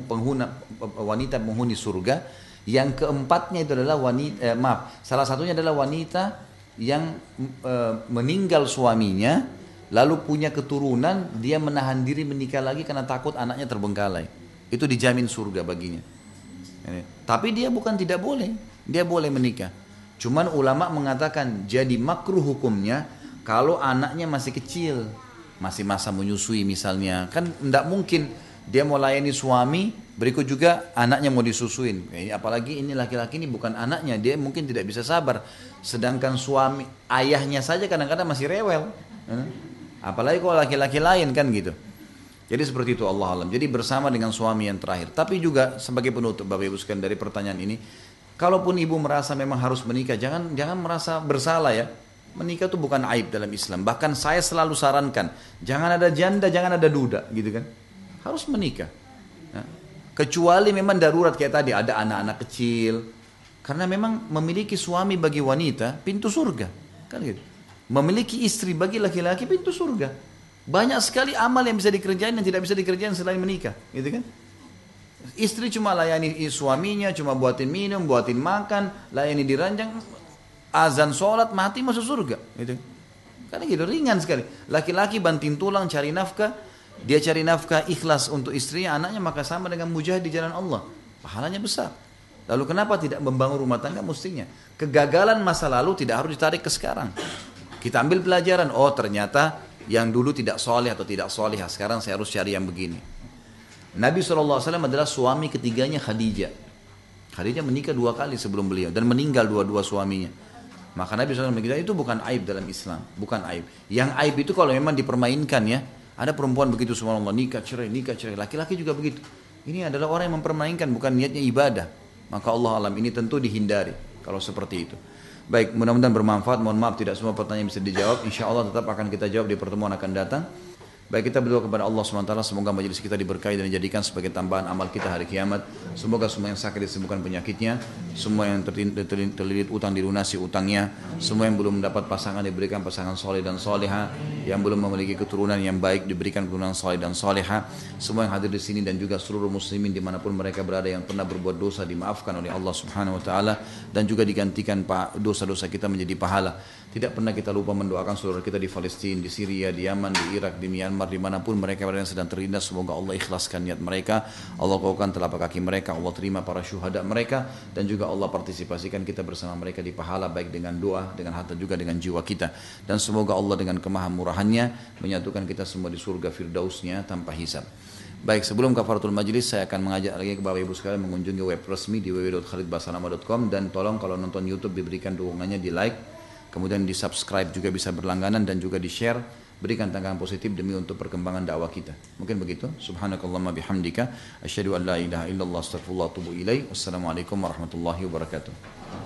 [SPEAKER 1] wanita penghuni surga. Yang keempatnya itu adalah salah satunya adalah wanita yang meninggal suaminya lalu punya keturunan, dia menahan diri menikah lagi karena takut anaknya terbengkalai. Itu dijamin surga baginya. Tapi dia bukan tidak boleh, dia boleh menikah. Cuman ulama mengatakan jadi makruh hukumnya kalau anaknya masih kecil, masih masa menyusui misalnya. Kan tidak mungkin dia mau layani suami, berikut juga anaknya mau disusuin. Apalagi ini laki-laki ini bukan anaknya, dia mungkin tidak bisa sabar. Sedangkan suami, ayahnya saja kadang-kadang masih rewel. Apalagi kalau laki-laki lain kan gitu. Jadi seperti itu Allah alam. Jadi bersama dengan suami yang terakhir. Tapi juga sebagai penutup Bapak Ibu sekalian dari pertanyaan ini, kalaupun ibu merasa memang harus menikah, jangan merasa bersalah ya. Menikah itu bukan aib dalam Islam. Bahkan saya selalu sarankan, jangan ada janda, jangan ada duda, gitu kan. Harus menikah. Nah, kecuali memang darurat kayak tadi, ada anak-anak kecil. Karena memang memiliki suami bagi wanita pintu surga, kan gitu. Memiliki istri bagi laki-laki pintu surga. Banyak sekali amal yang bisa dikerjain dan tidak bisa dikerjain selain menikah, gitu kan. Istri cuma layani suaminya, cuma buatin minum, buatin makan, layani di ranjang, azan sholat, mati masuk surga, gitu. Karena gitu ringan sekali. Laki-laki banting tulang cari nafkah, dia cari nafkah ikhlas untuk istrinya, anaknya, maka sama dengan mujahid di jalan Allah, pahalanya besar. Lalu kenapa tidak membangun rumah tangga? Mestinya kegagalan masa lalu tidak harus ditarik ke sekarang. Kita ambil pelajaran, oh ternyata yang dulu tidak soleh atau tidak soleh, sekarang saya harus cari yang begini. Nabi SAW adalah suami ketiganya Khadijah. Khadijah menikah 2 kali sebelum beliau dan meninggal dua-dua suaminya. Maka Nabi SAW bilang itu bukan aib dalam Islam, bukan aib. Yang aib itu kalau memang dipermainkan ya. Ada perempuan begitu subhanallah, nikah cerai. Laki-laki juga begitu. Ini adalah orang yang mempermainkan, bukan niatnya ibadah. Maka Allah alam ini tentu dihindari kalau seperti itu. Baik, mudah-mudahan bermanfaat. Mohon maaf tidak semua pertanyaan bisa dijawab. Insya Allah tetap akan kita jawab di pertemuan akan datang. Baik, kita berdoa kepada Allah SWT, semoga majelis kita diberkahi dan dijadikan sebagai tambahan amal kita hari kiamat. Semoga semua yang sakit disembuhkan penyakitnya, semua yang terlilit utang dilunasi utangnya, semua yang belum mendapat pasangan diberikan pasangan soleh dan soleha, yang belum memiliki keturunan yang baik diberikan keturunan soleh dan soleha, semua yang hadir di sini dan juga seluruh muslimin dimanapun mereka berada yang pernah berbuat dosa dimaafkan oleh Allah Subhanahu Wa Taala dan juga digantikan dosa-dosa kita menjadi pahala. Tidak pernah kita lupa mendoakan saudara kita di Palestina, di Syria, di Yaman, di Irak, di Myanmar, dimanapun mereka berada yang sedang terlindas. Semoga Allah ikhlaskan niat mereka, Allah kuatkan telapak kaki mereka, Allah terima para syuhada mereka, dan juga Allah partisipasikan kita bersama mereka di pahala, baik dengan doa, dengan harta juga dengan jiwa kita. Dan semoga Allah dengan kemahamurahannya menyatukan kita semua di surga firdausnya tanpa hisab. Baik, sebelum kafaratul majlis saya akan mengajak lagi ke Bapak Ibu sekalian mengunjungi web resmi di www.khalidbasalamah.com, dan tolong kalau nonton YouTube diberikan dukungannya di like, kemudian di subscribe juga bisa berlangganan, dan juga di share, berikan tanggapan positif demi untuk perkembangan dakwah kita. Mungkin begitu. Subhanakallahumma bihamdika asyhadu an la ilaha illallah astaghfirullah wa atubu ilaih. Wassalamualaikum warahmatullahi wabarakatuh.